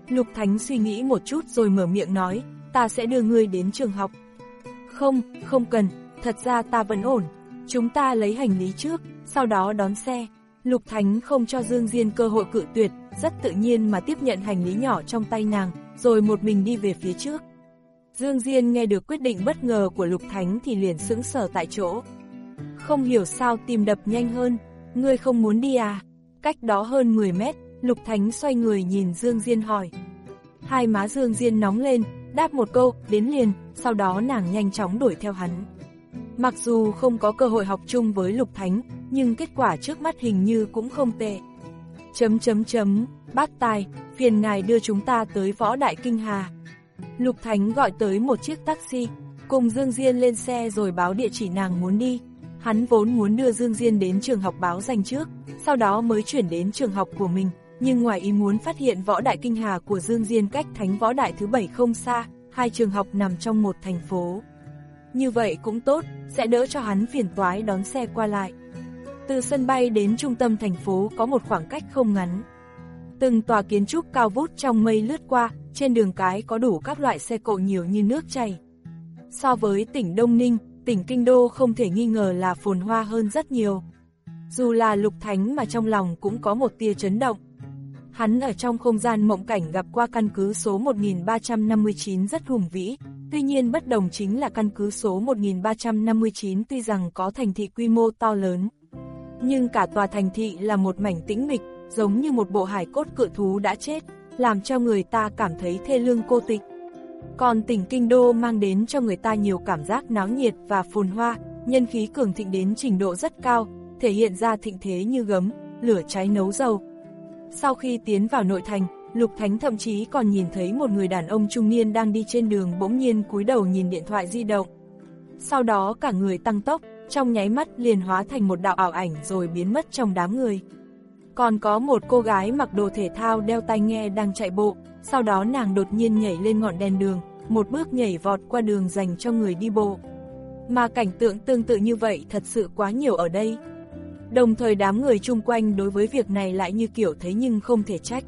Lục Thánh suy nghĩ một chút rồi mở miệng nói, ta sẽ đưa ngươi đến trường học. Không, không cần, thật ra ta vẫn ổn. Chúng ta lấy hành lý trước, sau đó đón xe. Lục Thánh không cho Dương Diên cơ hội cự tuyệt, rất tự nhiên mà tiếp nhận hành lý nhỏ trong tay nàng, rồi một mình đi về phía trước. Dương Diên nghe được quyết định bất ngờ của Lục Thánh thì liền sững sờ tại chỗ. Không hiểu sao tim đập nhanh hơn, ngươi không muốn đi à? Cách đó hơn mười mét, Lục Thánh xoay người nhìn Dương Diên hỏi. Hai má Dương Diên nóng lên, đáp một câu, đến liền, sau đó nàng nhanh chóng đuổi theo hắn. Mặc dù không có cơ hội học chung với Lục Thánh, nhưng kết quả trước mắt hình như cũng không tệ. Chấm chấm chấm, bác tài, phiền ngài đưa chúng ta tới Võ Đại Kinh Hà. Lục Thánh gọi tới một chiếc taxi, cùng Dương Diên lên xe rồi báo địa chỉ nàng muốn đi. Hắn vốn muốn đưa Dương Diên đến trường học báo danh trước, sau đó mới chuyển đến trường học của mình, nhưng ngoài ý muốn phát hiện Võ Đại Kinh Hà của Dương Diên cách Thánh Võ Đại thứ bảy không xa, hai trường học nằm trong một thành phố. Như vậy cũng tốt, sẽ đỡ cho hắn phiền toái đón xe qua lại. Từ sân bay đến trung tâm thành phố có một khoảng cách không ngắn. Từng tòa kiến trúc cao vút trong mây lướt qua, trên đường cái có đủ các loại xe cộ nhiều như nước chảy. So với tỉnh Đông Ninh, tỉnh Kinh Đô không thể nghi ngờ là phồn hoa hơn rất nhiều. Dù là Lục Thánh mà trong lòng cũng có một tia chấn động. Hắn ở trong không gian mộng cảnh gặp qua căn cứ số một nghìn ba trăm năm mươi chín rất hùng vĩ, tuy nhiên bất đồng chính là căn cứ số một nghìn ba trăm năm mươi chín tuy rằng có thành thị quy mô to lớn, nhưng cả tòa thành thị là một mảnh tĩnh mịch, giống như một bộ hài cốt cự thú đã chết, làm cho người ta cảm thấy thê lương cô tịch. Còn tỉnh Kinh Đô mang đến cho người ta nhiều cảm giác náo nhiệt và phồn hoa, nhân khí cường thịnh đến trình độ rất cao, thể hiện ra thịnh thế như gấm, lửa cháy nấu dầu. Sau khi tiến vào nội thành, Lục Thánh thậm chí còn nhìn thấy một người đàn ông trung niên đang đi trên đường bỗng nhiên cúi đầu nhìn điện thoại di động. Sau đó cả người tăng tốc, trong nháy mắt liền hóa thành một đạo ảo ảnh rồi biến mất trong đám người. Còn có một cô gái mặc đồ thể thao đeo tai nghe đang chạy bộ, sau đó nàng đột nhiên nhảy lên ngọn đèn đường, một bước nhảy vọt qua đường dành cho người đi bộ. Mà cảnh tượng tương tự như vậy thật sự quá nhiều ở đây. Đồng thời đám người chung quanh đối với việc này lại như kiểu thấy nhưng không thể trách.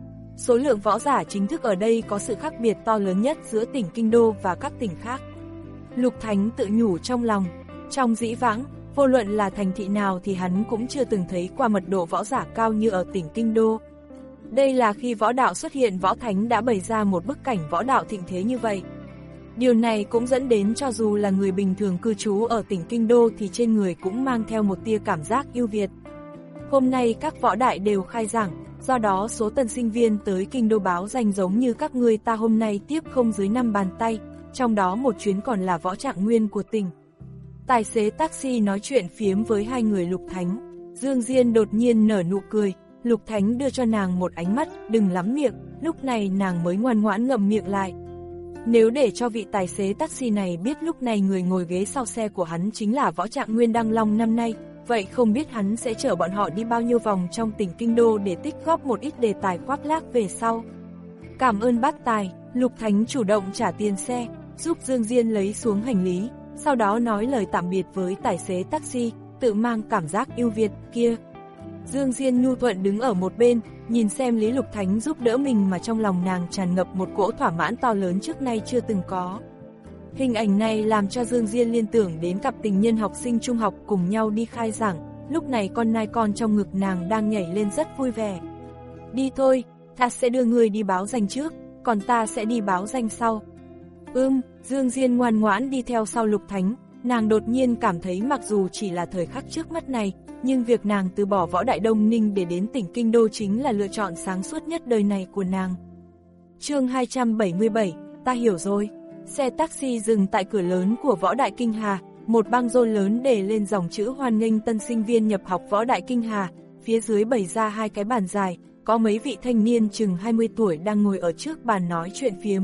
Số lượng võ giả chính thức ở đây có sự khác biệt to lớn nhất giữa tỉnh Kinh Đô và các tỉnh khác. Lục Thánh tự nhủ trong lòng, trong dĩ vãng, vô luận là thành thị nào thì hắn cũng chưa từng thấy qua mật độ võ giả cao như ở tỉnh Kinh Đô. Đây là khi võ đạo xuất hiện Võ Thánh đã bày ra một bức cảnh võ đạo thịnh thế như vậy. Điều này cũng dẫn đến cho dù là người bình thường cư trú ở tỉnh Kinh Đô thì trên người cũng mang theo một tia cảm giác ưu việt. Hôm nay các võ đại đều khai giảng, do đó số tân sinh viên tới Kinh Đô báo danh giống như các ngươi ta hôm nay tiếp không dưới năm bàn tay, trong đó một chuyến còn là võ trạng nguyên của tỉnh. Tài xế taxi nói chuyện phiếm với hai người Lục Thánh. Dương Diên đột nhiên nở nụ cười, Lục Thánh đưa cho nàng một ánh mắt, đừng lắm miệng, lúc này nàng mới ngoan ngoãn ngậm miệng lại. Nếu để cho vị tài xế taxi này biết lúc này người ngồi ghế sau xe của hắn chính là võ trạng nguyên Đăng Long năm nay, vậy không biết hắn sẽ chở bọn họ đi bao nhiêu vòng trong tỉnh Kinh Đô để tích góp một ít đề tài khoác lác về sau. Cảm ơn bác tài, Lục Thánh chủ động trả tiền xe, giúp Dương Diên lấy xuống hành lý, sau đó nói lời tạm biệt với tài xế taxi, tự mang cảm giác yêu Việt kia. Dương Diên nhu thuận đứng ở một bên, nhìn xem Lý Lục Thánh giúp đỡ mình mà trong lòng nàng tràn ngập một cỗ thỏa mãn to lớn trước nay chưa từng có. Hình ảnh này làm cho Dương Diên liên tưởng đến cặp tình nhân học sinh trung học cùng nhau đi khai giảng, lúc này con nai con trong ngực nàng đang nhảy lên rất vui vẻ. Đi thôi, ta sẽ đưa người đi báo danh trước, còn ta sẽ đi báo danh sau. Ưm, Dương Diên ngoan ngoãn đi theo sau Lục Thánh, nàng đột nhiên cảm thấy mặc dù chỉ là thời khắc trước mắt này, nhưng việc nàng từ bỏ Võ Đại Đông Ninh để đến tỉnh Kinh Đô chính là lựa chọn sáng suốt nhất đời này của nàng. Chương hai trăm bảy mươi bảy, ta hiểu rồi. Xe taxi dừng tại cửa lớn của Võ Đại Kinh Hà, một băng rôn lớn để lên dòng chữ hoan nghênh tân sinh viên nhập học Võ Đại Kinh Hà, phía dưới bày ra hai cái bàn dài, có mấy vị thanh niên chừng hai mươi tuổi đang ngồi ở trước bàn nói chuyện phiếm.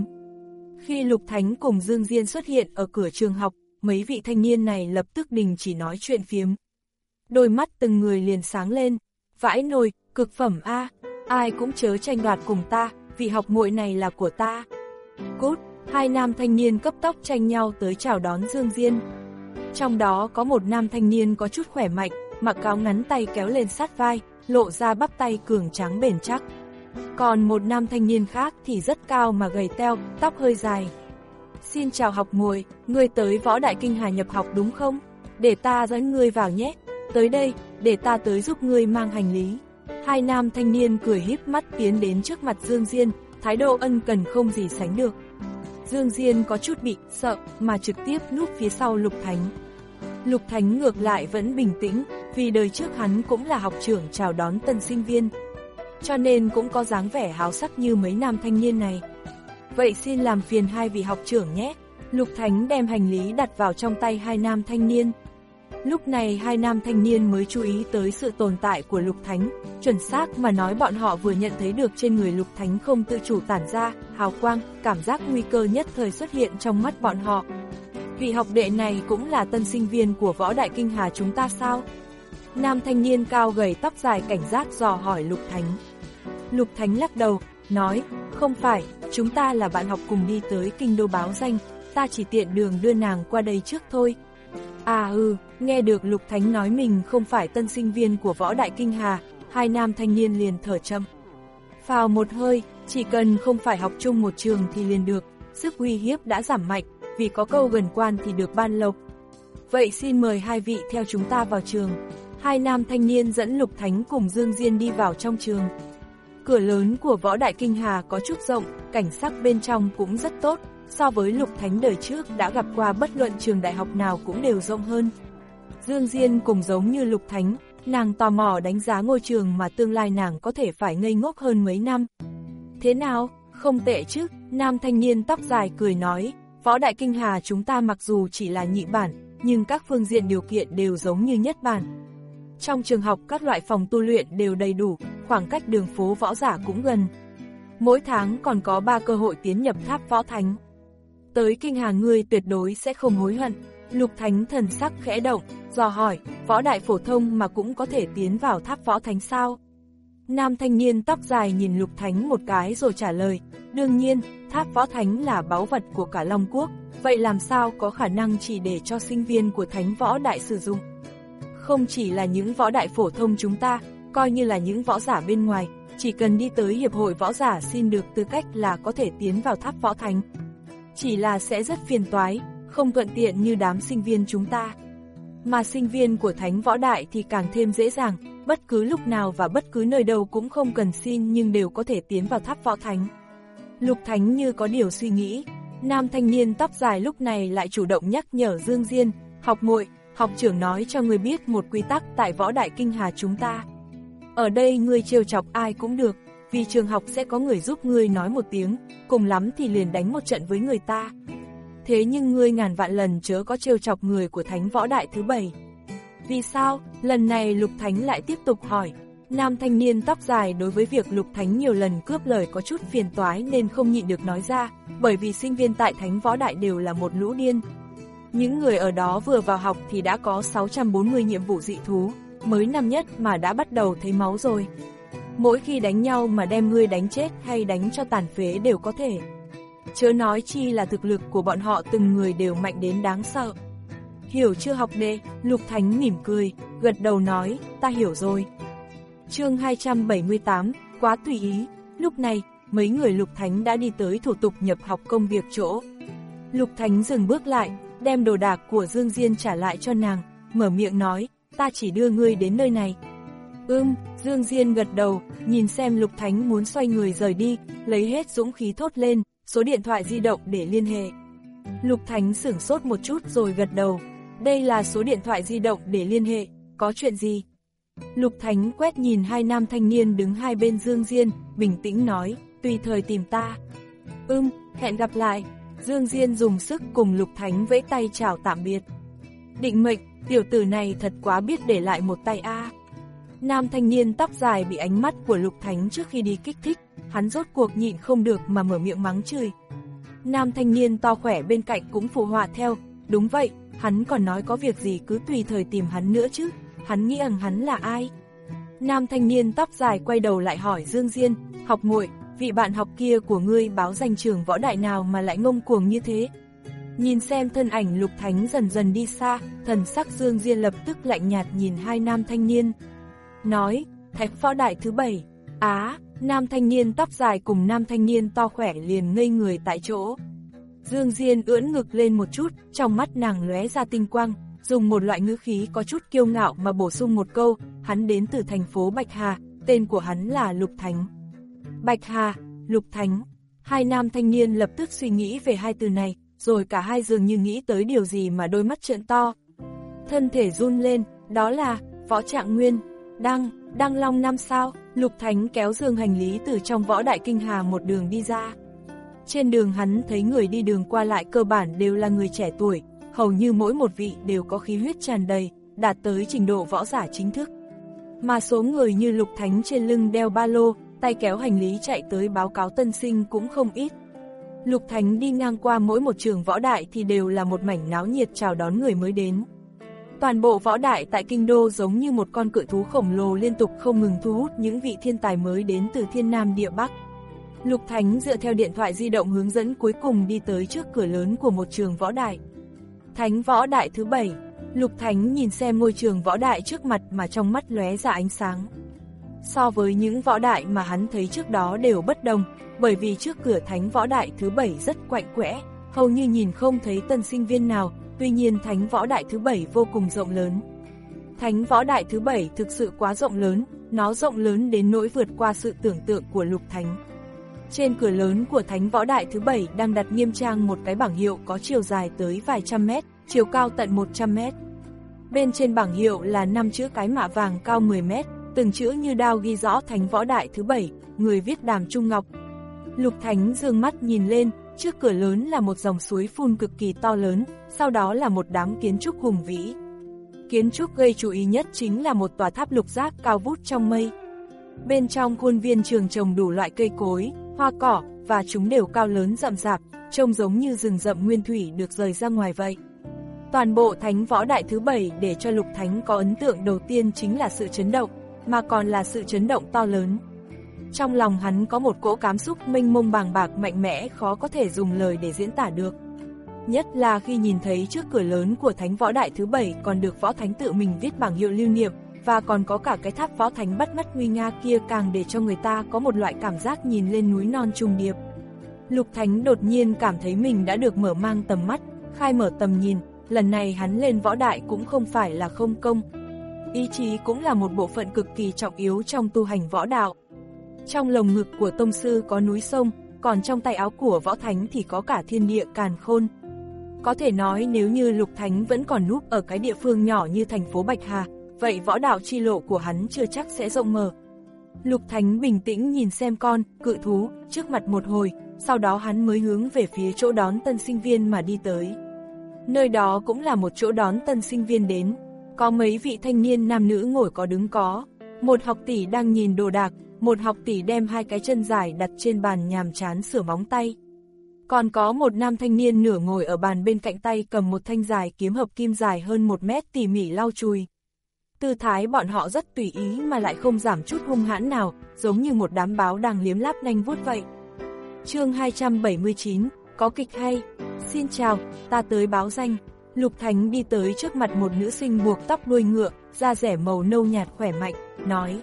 Khi Lục Thánh cùng Dương Diên xuất hiện ở cửa trường học, mấy vị thanh niên này lập tức đình chỉ nói chuyện phiếm. Đôi mắt từng người liền sáng lên, vãi nồi, cực phẩm a, ai cũng chớ tranh đoạt cùng ta, vị học muội này là của ta. Cút, hai nam thanh niên cấp tốc tranh nhau tới chào đón Dương Diên. Trong đó có một nam thanh niên có chút khỏe mạnh, mặc áo ngắn tay kéo lên sát vai, lộ ra bắp tay cường tráng bền chắc. Còn một nam thanh niên khác thì rất cao mà gầy teo, tóc hơi dài. Xin chào học muội, ngươi tới Võ Đại Kinh Hà nhập học đúng không? Để ta dẫn ngươi vào nhé. Tới đây, để ta tới giúp ngươi mang hành lý. Hai nam thanh niên cười híp mắt tiến đến trước mặt Dương Diên, thái độ ân cần không gì sánh được. Dương Diên có chút bị sợ mà trực tiếp núp phía sau Lục Thánh. Lục Thánh ngược lại vẫn bình tĩnh, vì đời trước hắn cũng là học trưởng chào đón tân sinh viên, cho nên cũng có dáng vẻ háo sắc như mấy nam thanh niên này. Vậy xin làm phiền hai vị học trưởng nhé. Lục Thánh đem hành lý đặt vào trong tay hai nam thanh niên. Lúc này hai nam thanh niên mới chú ý tới sự tồn tại của Lục Thánh, chuẩn xác mà nói bọn họ vừa nhận thấy được trên người Lục Thánh không tự chủ tản ra hào quang, cảm giác nguy cơ nhất thời xuất hiện trong mắt bọn họ. Vị học đệ này cũng là tân sinh viên của Võ Đại Kinh Hà chúng ta sao? Nam thanh niên cao gầy tóc dài cảnh giác dò hỏi Lục Thánh. Lục Thánh lắc đầu, nói, không phải, chúng ta là bạn học cùng đi tới kinh đô báo danh, ta chỉ tiện đường đưa nàng qua đây trước thôi. À ừ, nghe được Lục Thánh nói mình không phải tân sinh viên của Võ Đại Kinh Hà, hai nam thanh niên liền thở chậm. Phào một hơi, chỉ cần không phải học chung một trường thì liền được, sức uy hiếp đã giảm mạnh, vì có câu gần quan thì được ban lộc. Vậy xin mời hai vị theo chúng ta vào trường. Hai nam thanh niên dẫn Lục Thánh cùng Dương Diên đi vào trong trường. Cửa lớn của Võ Đại Kinh Hà có chút rộng, cảnh sắc bên trong cũng rất tốt, so với Lục Thánh đời trước đã gặp qua bất luận trường đại học nào cũng đều rộng hơn. Dương Diên cũng giống như Lục Thánh, nàng tò mò đánh giá ngôi trường mà tương lai nàng có thể phải ngây ngốc hơn mấy năm. Thế nào, không tệ chứ, nam thanh niên tóc dài cười nói, Võ Đại Kinh Hà chúng ta mặc dù chỉ là nhị bản, nhưng các phương diện điều kiện đều giống như nhất bản. Trong trường học các loại phòng tu luyện đều đầy đủ, khoảng cách đường phố võ giả cũng gần. Mỗi tháng còn có ba cơ hội tiến nhập tháp võ thánh. Tới Kinh Hà ngươi tuyệt đối sẽ không hối hận. Lục Thánh thần sắc khẽ động, dò hỏi, Võ Đại phổ thông mà cũng có thể tiến vào tháp võ thánh sao? Nam thanh niên tóc dài nhìn Lục Thánh một cái rồi trả lời, đương nhiên, tháp võ thánh là báu vật của cả Long Quốc, vậy làm sao có khả năng chỉ để cho sinh viên của Thánh Võ Đại sử dụng? Không chỉ là những võ đại phổ thông chúng ta, coi như là những võ giả bên ngoài, chỉ cần đi tới hiệp hội võ giả xin được tư cách là có thể tiến vào tháp võ thánh. Chỉ là sẽ rất phiền toái, không thuận tiện như đám sinh viên chúng ta. Mà sinh viên của Thánh Võ Đại thì càng thêm dễ dàng, bất cứ lúc nào và bất cứ nơi đâu cũng không cần xin nhưng đều có thể tiến vào tháp võ thánh. Lục Thánh như có điều suy nghĩ, nam thanh niên tóc dài lúc này lại chủ động nhắc nhở Dương Diên, học muội, học trưởng nói cho ngươi biết một quy tắc tại Võ Đại Kinh Hà chúng ta. Ở đây ngươi trêu chọc ai cũng được, vì trường học sẽ có người giúp ngươi nói một tiếng, cùng lắm thì liền đánh một trận với người ta. Thế nhưng ngươi ngàn vạn lần chớ có trêu chọc người của Thánh Võ Đại thứ bảy. Vì sao? Lần này Lục Thánh lại tiếp tục hỏi. Nam thanh niên tóc dài đối với việc Lục Thánh nhiều lần cướp lời có chút phiền toái nên không nhịn được nói ra, bởi vì sinh viên tại Thánh Võ Đại đều là một lũ điên. Những người ở đó vừa vào học thì đã có sáu trăm bốn mươi nhiệm vụ dị thú, mới năm nhất mà đã bắt đầu thấy máu rồi. Mỗi khi đánh nhau mà đem ngươi đánh chết hay đánh cho tàn phế đều có thể. Chớ nói chi là thực lực của bọn họ từng người đều mạnh đến đáng sợ. Hiểu chưa học đệ? Lục Thánh mỉm cười, gật đầu nói, ta hiểu rồi. Chương hai trăm bảy mươi tám, quá tùy ý. Lúc này, mấy người Lục Thánh đã đi tới thủ tục nhập học công việc chỗ. Lục Thánh dừng bước lại, đem đồ đạc của Dương Diên trả lại cho nàng, mở miệng nói, ta chỉ đưa ngươi đến nơi này. Ưm, Dương Diên gật đầu, nhìn xem Lục Thánh muốn xoay người rời đi, lấy hết dũng khí thốt lên, số điện thoại di động để liên hệ. Lục Thánh sửng sốt một chút rồi gật đầu, đây là số điện thoại di động để liên hệ, có chuyện gì? Lục Thánh quét nhìn hai nam thanh niên đứng hai bên Dương Diên, bình tĩnh nói, tùy thời tìm ta. Ưm, hẹn gặp lại. Dương Diên dùng sức cùng Lục Thánh vẫy tay chào tạm biệt. Định mệnh, tiểu tử này thật quá biết để lại một tay a. Nam thanh niên tóc dài bị ánh mắt của Lục Thánh trước khi đi kích thích, hắn rốt cuộc nhịn không được mà mở miệng mắng chửi. Nam thanh niên to khỏe bên cạnh cũng phụ họa theo, đúng vậy, hắn còn nói có việc gì cứ tùy thời tìm hắn nữa chứ, hắn nghĩ rằng hắn là ai? Nam thanh niên tóc dài quay đầu lại hỏi Dương Diên, học muội, vị bạn học kia của ngươi báo danh trường Võ Đại nào mà lại ngông cuồng như thế? Nhìn xem thân ảnh Lục Thánh dần dần đi xa, thần sắc Dương Diên lập tức lạnh nhạt nhìn hai nam thanh niên. Nói, Thánh Võ Đại thứ bảy. Á, Nam thanh niên tóc dài cùng nam thanh niên to khỏe liền ngây người tại chỗ. Dương Diên ưỡn ngực lên một chút, trong mắt nàng lóe ra tinh quang, dùng một loại ngữ khí có chút kiêu ngạo mà bổ sung một câu, hắn đến từ thành phố Bạch Hà, tên của hắn là Lục Thánh. Bạch Hà, Lục Thánh, hai nam thanh niên lập tức suy nghĩ về hai từ này, rồi cả hai dường như nghĩ tới điều gì mà đôi mắt trợn to. Thân thể run lên, đó là Võ Trạng Nguyên, Đăng, Đăng Long năm sao. Lục Thánh kéo giường hành lý từ trong Võ Đại Kinh Hà một đường đi ra. Trên đường hắn thấy người đi đường qua lại cơ bản đều là người trẻ tuổi, hầu như mỗi một vị đều có khí huyết tràn đầy, đạt tới trình độ võ giả chính thức. Mà số người như Lục Thánh trên lưng đeo ba lô, tay kéo hành lý chạy tới báo cáo tân sinh cũng không ít. Lục Thánh đi ngang qua mỗi một trường võ đại thì đều là một mảnh náo nhiệt chào đón người mới đến. Toàn bộ võ đại tại kinh đô giống như một con cự thú khổng lồ liên tục không ngừng thu hút những vị thiên tài mới đến từ thiên nam địa bắc. Lục Thánh dựa theo điện thoại di động hướng dẫn cuối cùng đi tới trước cửa lớn của một trường võ đại. Thánh võ đại thứ bảy. Lục Thánh nhìn xem ngôi trường võ đại trước mặt mà trong mắt lóe ra ánh sáng. So với những võ đại mà hắn thấy trước đó đều bất đồng, bởi vì trước cửa thánh võ đại thứ bảy rất quạnh quẽ, hầu như nhìn không thấy tân sinh viên nào, tuy nhiên thánh võ đại thứ bảy vô cùng rộng lớn. Thánh võ đại thứ bảy thực sự quá rộng lớn, nó rộng lớn đến nỗi vượt qua sự tưởng tượng của Lục Thánh. Trên cửa lớn của thánh võ đại thứ bảy đang đặt nghiêm trang một cái bảng hiệu có chiều dài tới vài trăm mét, chiều cao tận một trăm mét. Bên trên bảng hiệu là năm chữ cái mạ vàng cao mười mét, từng chữ như đao ghi rõ thánh võ đại thứ bảy, người viết Đàm Trung Ngọc. Lục Thánh dương mắt nhìn lên, trước cửa lớn là một dòng suối phun cực kỳ to lớn, sau đó là một đám kiến trúc hùng vĩ. Kiến trúc gây chú ý nhất chính là một tòa tháp lục giác cao vút trong mây. Bên trong khuôn viên trường trồng đủ loại cây cối, hoa cỏ, và chúng đều cao lớn rậm rạp, trông giống như rừng rậm nguyên thủy được rời ra ngoài vậy. Toàn bộ thánh võ đại thứ bảy để cho Lục Thánh có ấn tượng đầu tiên chính là sự chấn động, mà còn là sự chấn động to lớn. Trong lòng hắn có một cỗ cảm xúc mênh mông bàng bạc mạnh mẽ khó có thể dùng lời để diễn tả được. Nhất là khi nhìn thấy trước cửa lớn của thánh võ đại thứ bảy còn được Võ Thánh tự mình viết bảng hiệu lưu niệm, và còn có cả cái tháp Võ Thánh bắt mắt nguy nga kia, càng để cho người ta có một loại cảm giác nhìn lên núi non trùng điệp. Lục Thánh đột nhiên cảm thấy mình đã được mở mang tầm mắt, khai mở tầm nhìn, lần này hắn lên võ đại cũng không phải là không công. Ý chí cũng là một bộ phận cực kỳ trọng yếu trong tu hành võ đạo. Trong lồng ngực của tông sư có núi sông, còn trong tay áo của Võ Thánh thì có cả thiên địa càn khôn. Có thể nói nếu như Lục Thánh vẫn còn núp ở cái địa phương nhỏ như thành phố Bạch Hà, vậy võ đạo chi lộ của hắn chưa chắc sẽ rộng mở. Lục Thánh bình tĩnh nhìn xem con cự thú trước mặt một hồi, sau đó hắn mới hướng về phía chỗ đón tân sinh viên mà đi tới. Nơi đó cũng là một chỗ đón tân sinh viên đến, có mấy vị thanh niên nam nữ ngồi có đứng có. Một học tỷ đang nhìn đồ đạc, một học tỷ đem hai cái chân dài đặt trên bàn nhàm chán sửa móng tay. Còn có một nam thanh niên nửa ngồi ở bàn bên cạnh, tay cầm một thanh dài kiếm hợp kim dài hơn một mét tỉ mỉ lau chùi. Tư thái bọn họ rất tùy ý mà lại không giảm chút hung hãn nào, giống như một đám báo đang liếm láp nanh vuốt vậy. Chương hai trăm bảy mươi chín, có kịch hay. Xin chào, ta tới báo danh. Lục Thánh đi tới trước mặt một nữ sinh buộc tóc đuôi ngựa, da rẻ màu nâu nhạt khỏe mạnh, nói.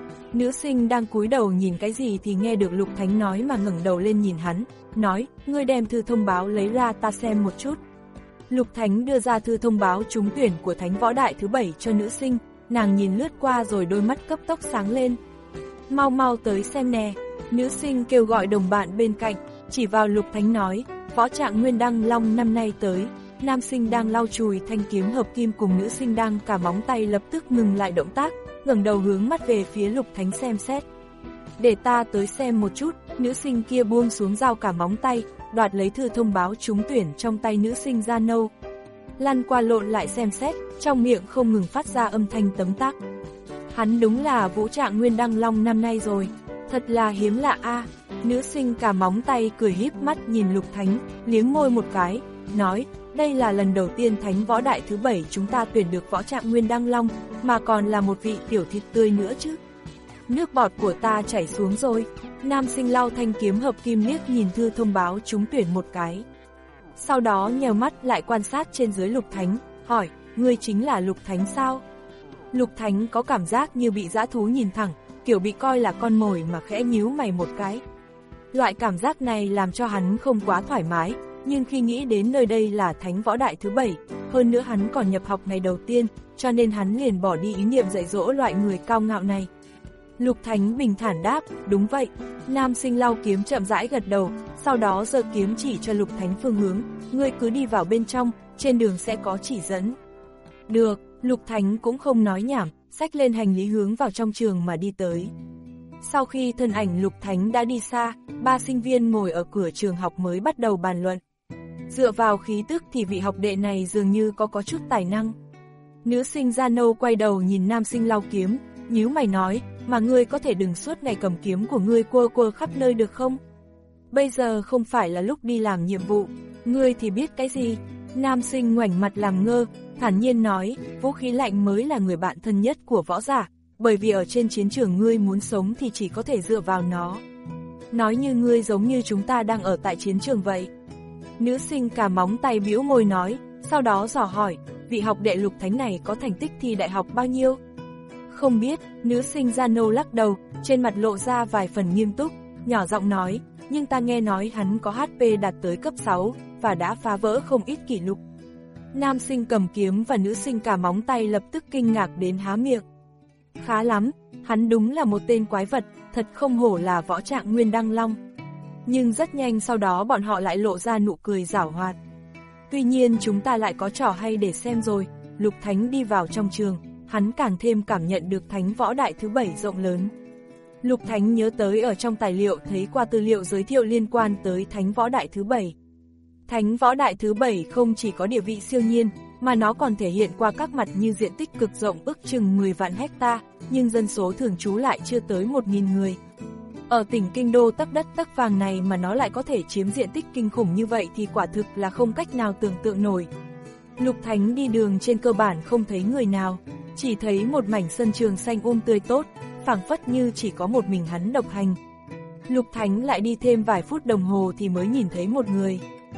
Nữ sinh đang cúi đầu nhìn cái gì thì nghe được Lục Thánh nói mà ngẩng đầu lên nhìn hắn, nói, ngươi đem thư thông báo lấy ra ta xem một chút. Lục Thánh đưa ra thư thông báo trúng tuyển của thánh võ đại thứ bảy cho nữ sinh, nàng nhìn lướt qua rồi đôi mắt cấp tốc sáng lên. Mau mau tới xem nè, nữ sinh kêu gọi đồng bạn bên cạnh, chỉ vào Lục Thánh nói, Võ Trạng Nguyên Đăng Long năm nay tới. Nam sinh đang lau chùi thanh kiếm hợp kim cùng nữ sinh đang cả móng tay lập tức ngừng lại động tác, ngẩng đầu hướng mắt về phía Lục Thánh xem xét. Để ta tới xem một chút, nữ sinh kia buông xuống dao cả móng tay, đoạt lấy thư thông báo trúng tuyển trong tay nữ sinh da nâu. Lăn qua lộn lại xem xét, trong miệng không ngừng phát ra âm thanh tấm tắc. Hắn đúng là Vũ Trạng Nguyên Đăng Long năm nay rồi, thật là hiếm lạ a. Nữ sinh cả móng tay cười híp mắt nhìn Lục Thánh, liếm môi một cái, nói, đây là lần đầu tiên thánh võ đại thứ bảy chúng ta tuyển được Võ Trạng Nguyên Đăng Long, mà còn là một vị tiểu thịt tươi nữa chứ. Nước bọt của ta chảy xuống rồi. Nam sinh lau thanh kiếm hợp kim liếc nhìn thư thông báo trúng tuyển một cái. Sau đó nhèo mắt lại quan sát trên dưới Lục Thánh, hỏi, ngươi chính là Lục Thánh sao? Lục Thánh có cảm giác như bị dã thú nhìn thẳng, kiểu bị coi là con mồi mà khẽ nhíu mày một cái. Loại cảm giác này làm cho hắn không quá thoải mái, nhưng khi nghĩ đến nơi đây là Thánh Võ Đại thứ bảy, hơn nữa hắn còn nhập học ngày đầu tiên, cho nên hắn liền bỏ đi ý niệm dạy dỗ loại người cao ngạo này. Lục Thánh bình thản đáp, đúng vậy. Nam sinh lau kiếm chậm rãi gật đầu, sau đó giơ kiếm chỉ cho Lục Thánh phương hướng, ngươi cứ đi vào bên trong, trên đường sẽ có chỉ dẫn. Được, Lục Thánh cũng không nói nhảm, xách lên hành lý hướng vào trong trường mà đi tới. Sau khi thân ảnh Lục Thánh đã đi xa, ba sinh viên ngồi ở cửa trường học mới bắt đầu bàn luận. Dựa vào khí tức thì vị học đệ này dường như có có chút tài năng. Nữ sinh da nâu quay đầu nhìn nam sinh lau kiếm, nhíu mày nói, mà ngươi có thể đừng suốt ngày cầm kiếm của ngươi quơ quơ khắp nơi được không? Bây giờ không phải là lúc đi làm nhiệm vụ, ngươi thì biết cái gì? Nam sinh ngoảnh mặt làm ngơ, thản nhiên nói, vũ khí lạnh mới là người bạn thân nhất của võ giả, bởi vì ở trên chiến trường ngươi muốn sống thì chỉ có thể dựa vào nó. Nói như ngươi giống như chúng ta đang ở tại chiến trường vậy. Nữ sinh cà móng tay bĩu môi nói, sau đó dò hỏi, vị học đệ Lục Thánh này có thành tích thi đại học bao nhiêu? Không biết, nữ sinh da nâu lắc đầu, trên mặt lộ ra vài phần nghiêm túc, nhỏ giọng nói, nhưng ta nghe nói hắn có hát pê đạt tới cấp sáu, và đã phá vỡ không ít kỷ lục. Nam sinh cầm kiếm và nữ sinh cà móng tay lập tức kinh ngạc đến há miệng. Khá lắm, hắn đúng là một tên quái vật, thật không hổ là võ trạng Nguyên Đăng Long. Nhưng rất nhanh sau đó bọn họ lại lộ ra nụ cười giảo hoạt. Tuy nhiên chúng ta lại có trò hay để xem rồi. Lục Thánh đi vào trong trường, hắn càng thêm cảm nhận được Thánh Võ Đại thứ bảy rộng lớn. Lục Thánh nhớ tới ở trong tài liệu thấy qua tư liệu giới thiệu liên quan tới Thánh Võ Đại thứ bảy. Thánh Võ Đại thứ bảy không chỉ có địa vị siêu nhiên, mà nó còn thể hiện qua các mặt như diện tích cực rộng ước chừng mười vạn hecta, nhưng dân số thường trú lại chưa tới một nghìn người. Ở tỉnh Kinh Đô tấc đất tấc vàng này mà nó lại có thể chiếm diện tích kinh khủng như vậy thì quả thực là không cách nào tưởng tượng nổi. Lục Thánh đi đường trên cơ bản không thấy người nào, chỉ thấy một mảnh sân trường xanh um tươi tốt, phảng phất như chỉ có một mình hắn độc hành. Lục Thánh lại đi thêm vài phút đồng hồ thì mới nhìn thấy một người.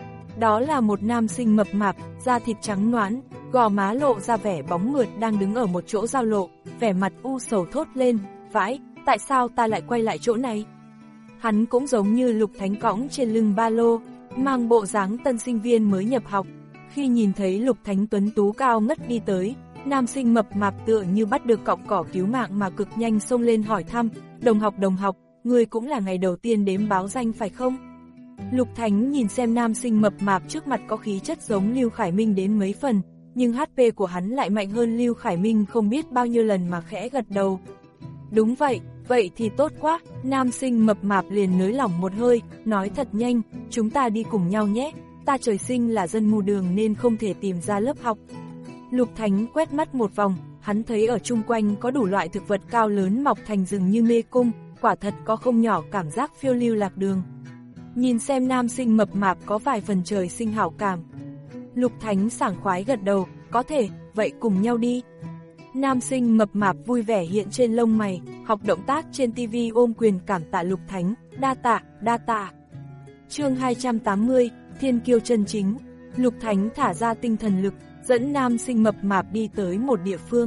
Đó là một nam sinh mập mạp, da thịt trắng nõn, gò má lộ ra vẻ bóng mượt đang đứng ở một chỗ giao lộ, vẻ mặt u sầu thốt lên, vãi, tại sao ta lại quay lại chỗ này? Hắn cũng giống như Lục Thánh cõng trên lưng ba lô, mang bộ dáng tân sinh viên mới nhập học. Khi nhìn thấy Lục Thánh tuấn tú cao ngất đi tới, nam sinh mập mạp tựa như bắt được cọng cỏ cứu mạng mà cực nhanh xông lên hỏi thăm, đồng học đồng học, người cũng là ngày đầu tiên đếm báo danh phải không? Lục Thánh nhìn xem nam sinh mập mạp trước mặt có khí chất giống Lưu Khải Minh đến mấy phần, nhưng hát pê của hắn lại mạnh hơn Lưu Khải Minh không biết bao nhiêu lần mà khẽ gật đầu. Đúng vậy, vậy thì tốt quá, nam sinh mập mạp liền nới lỏng một hơi, nói thật nhanh, chúng ta đi cùng nhau nhé, ta trời sinh là dân mù đường nên không thể tìm ra lớp học. Lục Thánh quét mắt một vòng, hắn thấy ở chung quanh có đủ loại thực vật cao lớn mọc thành rừng như mê cung, quả thật có không nhỏ cảm giác phiêu lưu lạc đường. Nhìn xem nam sinh mập mạp có vài phần trời sinh hảo cảm. Lục Thánh sảng khoái gật đầu, có thể, vậy cùng nhau đi. Nam sinh mập mạp vui vẻ hiện trên lông mày, học động tác trên tivi ôm quyền cảm tạ Lục Thánh, đa tạ, đa tạ. Chương hai trăm tám mươi, Thiên Kiêu chân chính. Lục Thánh thả ra tinh thần lực, dẫn nam sinh mập mạp đi tới một địa phương.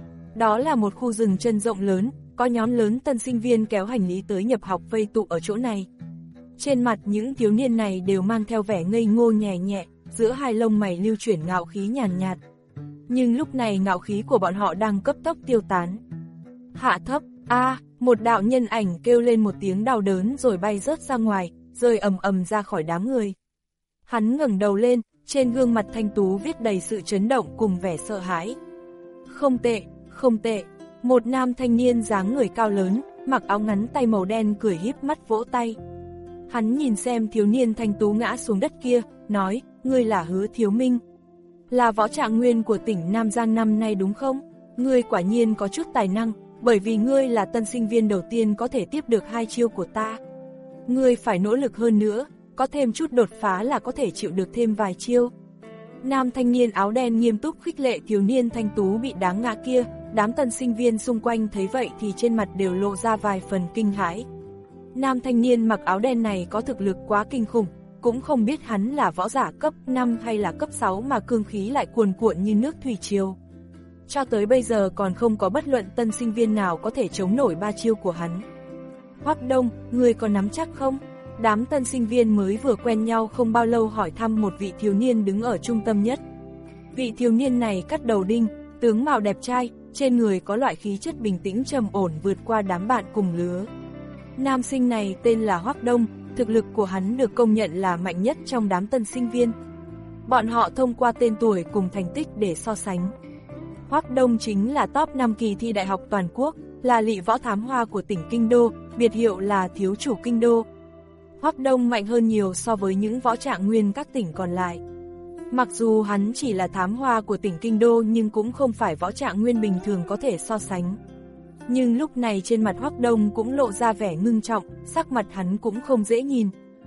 Đó là một khu rừng chân rộng lớn, có nhóm lớn tân sinh viên kéo hành lý tới nhập học vây tụ ở chỗ này. Trên mặt những thiếu niên này đều mang theo vẻ ngây ngô nhẹ nhẹ, giữa hai lông mày lưu chuyển ngạo khí nhàn nhạt, nhạt. Nhưng lúc này ngạo khí của bọn họ đang cấp tốc tiêu tán. Hạ thấp, a, à, một đạo nhân ảnh kêu lên một tiếng đau đớn rồi bay rớt ra ngoài, rơi ầm ầm ra khỏi đám người. Hắn ngẩng đầu lên, trên gương mặt thanh tú viết đầy sự chấn động cùng vẻ sợ hãi. Không tệ, không tệ, một nam thanh niên dáng người cao lớn, mặc áo ngắn tay màu đen cười híp mắt vỗ tay. Hắn nhìn xem thiếu niên thanh tú ngã xuống đất kia, nói, ngươi là Hứa Thiếu Minh. Là võ trạng nguyên của tỉnh Nam Giang năm nay đúng không? Ngươi quả nhiên có chút tài năng, bởi vì ngươi là tân sinh viên đầu tiên có thể tiếp được hai chiêu của ta. Ngươi phải nỗ lực hơn nữa, có thêm chút đột phá là có thể chịu được thêm vài chiêu. Nam thanh niên áo đen nghiêm túc khích lệ thiếu niên thanh tú bị đáng ngã kia, đám tân sinh viên xung quanh thấy vậy thì trên mặt đều lộ ra vài phần kinh hãi. Nam thanh niên mặc áo đen này có thực lực quá kinh khủng, cũng không biết hắn là võ giả cấp năm hay là cấp sáu mà cương khí lại cuồn cuộn như nước thủy triều. cho tới bây giờ còn không có bất luận tân sinh viên nào có thể chống nổi ba chiêu của hắn. Hoắc Đông, ngươi có nắm chắc không? Đám tân sinh viên mới vừa quen nhau không bao lâu hỏi thăm một vị thiếu niên đứng ở trung tâm nhất. Vị thiếu niên này cắt đầu đinh, tướng mạo đẹp trai, trên người có loại khí chất bình tĩnh trầm ổn vượt qua đám bạn cùng lứa. Nam sinh này tên là Hoắc Đông, thực lực của hắn được công nhận là mạnh nhất trong đám tân sinh viên. Bọn họ thông qua tên tuổi cùng thành tích để so sánh. Hoắc Đông chính là top năm kỳ thi đại học toàn quốc, là lỵ võ thám hoa của tỉnh Kinh Đô, biệt hiệu là thiếu chủ Kinh Đô. Hoắc Đông mạnh hơn nhiều so với những võ trạng nguyên các tỉnh còn lại. Mặc dù hắn chỉ là thám hoa của tỉnh Kinh Đô nhưng cũng không phải võ trạng nguyên bình thường có thể so sánh. Nhưng lúc này trên mặt Hoắc Đông cũng lộ ra vẻ ngưng trọng, sắc mặt hắn cũng không dễ nhìn.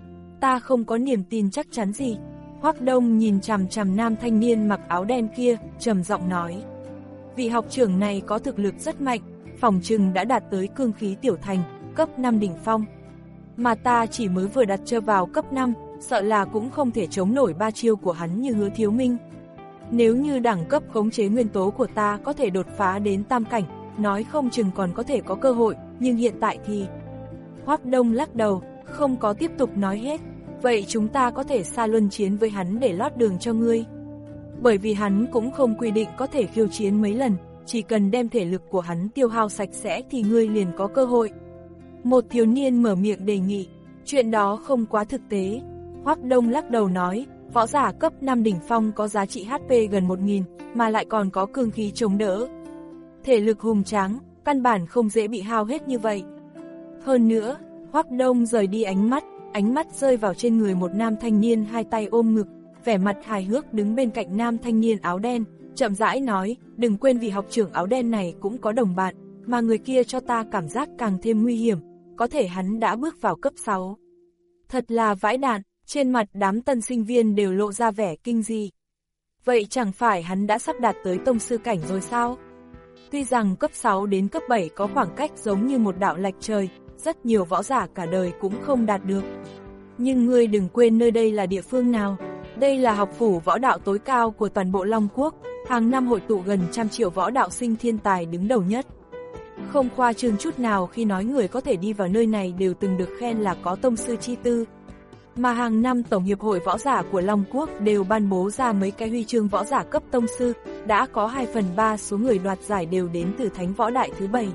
Ta không có niềm tin chắc chắn gì. Hoắc Đông nhìn chằm chằm nam thanh niên mặc áo đen kia, trầm giọng nói. Vị học trưởng này có thực lực rất mạnh, phỏng chừng đã đạt tới cương khí tiểu thành, cấp năm đỉnh phong. Mà ta chỉ mới vừa đặt chân vào cấp năm, sợ là cũng không thể chống nổi ba chiêu của hắn như Hứa Thiếu Minh. Nếu như đẳng cấp khống chế nguyên tố của ta có thể đột phá đến tam cảnh, nói không chừng còn có thể có cơ hội, nhưng hiện tại thì... Hoắc Đông lắc đầu, không có tiếp tục nói hết. Vậy chúng ta có thể xa luân chiến với hắn để lót đường cho ngươi. Bởi vì hắn cũng không quy định có thể khiêu chiến mấy lần, chỉ cần đem thể lực của hắn tiêu hao sạch sẽ thì ngươi liền có cơ hội. Một thiếu niên mở miệng đề nghị, chuyện đó không quá thực tế. Hoắc Đông lắc đầu nói, võ giả cấp năm đỉnh phong có giá trị hát pê gần một nghìn, mà lại còn có cương khí chống đỡ. Thể lực hùng tráng, căn bản không dễ bị hao hết như vậy. Hơn nữa, Hoắc Đông rời đi ánh mắt, ánh mắt rơi vào trên người một nam thanh niên hai tay ôm ngực, vẻ mặt hài hước đứng bên cạnh nam thanh niên áo đen, chậm rãi nói, đừng quên vị học trưởng áo đen này cũng có đồng bạn, mà người kia cho ta cảm giác càng thêm nguy hiểm, có thể hắn đã bước vào cấp sáu. Thật là vãi đạn, trên mặt đám tân sinh viên đều lộ ra vẻ kinh dị. Vậy chẳng phải hắn đã sắp đạt tới tông sư cảnh rồi sao? Tuy rằng cấp sáu đến cấp bảy có khoảng cách giống như một đạo lệch trời, rất nhiều võ giả cả đời cũng không đạt được. Nhưng ngươi đừng quên nơi đây là địa phương nào. Đây là học phủ võ đạo tối cao của toàn bộ Long Quốc, hàng năm hội tụ gần trăm triệu võ đạo sinh thiên tài đứng đầu nhất. Không khoa trương chút nào khi nói người có thể đi vào nơi này đều từng được khen là có tông sư chi tư. Mà hàng năm Tổng hiệp hội võ giả của Long Quốc đều ban bố ra mấy cái huy chương võ giả cấp tông sư, đã có hai phần ba số người đoạt giải đều đến từ Thánh Võ Đại thứ bảy.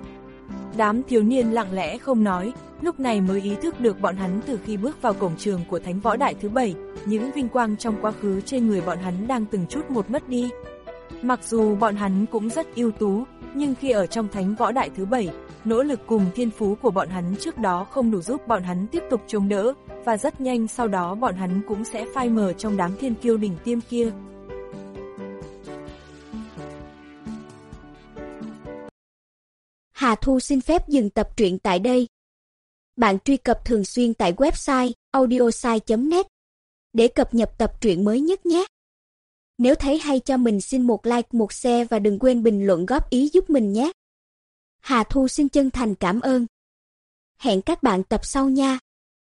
Đám thiếu niên lặng lẽ không nói, lúc này mới ý thức được bọn hắn từ khi bước vào cổng trường của Thánh Võ Đại thứ bảy, những vinh quang trong quá khứ trên người bọn hắn đang từng chút một mất đi. Mặc dù bọn hắn cũng rất ưu tú, nhưng khi ở trong Thánh Võ Đại thứ bảy, nỗ lực cùng thiên phú của bọn hắn trước đó không đủ giúp bọn hắn tiếp tục chống đỡ, và rất nhanh sau đó bọn hắn cũng sẽ phai mờ trong đám thiên kiêu đỉnh tiêm kia. Hà Thu xin phép dừng tập truyện tại đây. Bạn truy cập thường xuyên tại website audiosai chấm net để cập nhật tập truyện mới nhất nhé. Nếu thấy hay cho mình xin một like, một share và đừng quên bình luận góp ý giúp mình nhé. Hà Thu xin chân thành cảm ơn. Hẹn các bạn tập sau nha.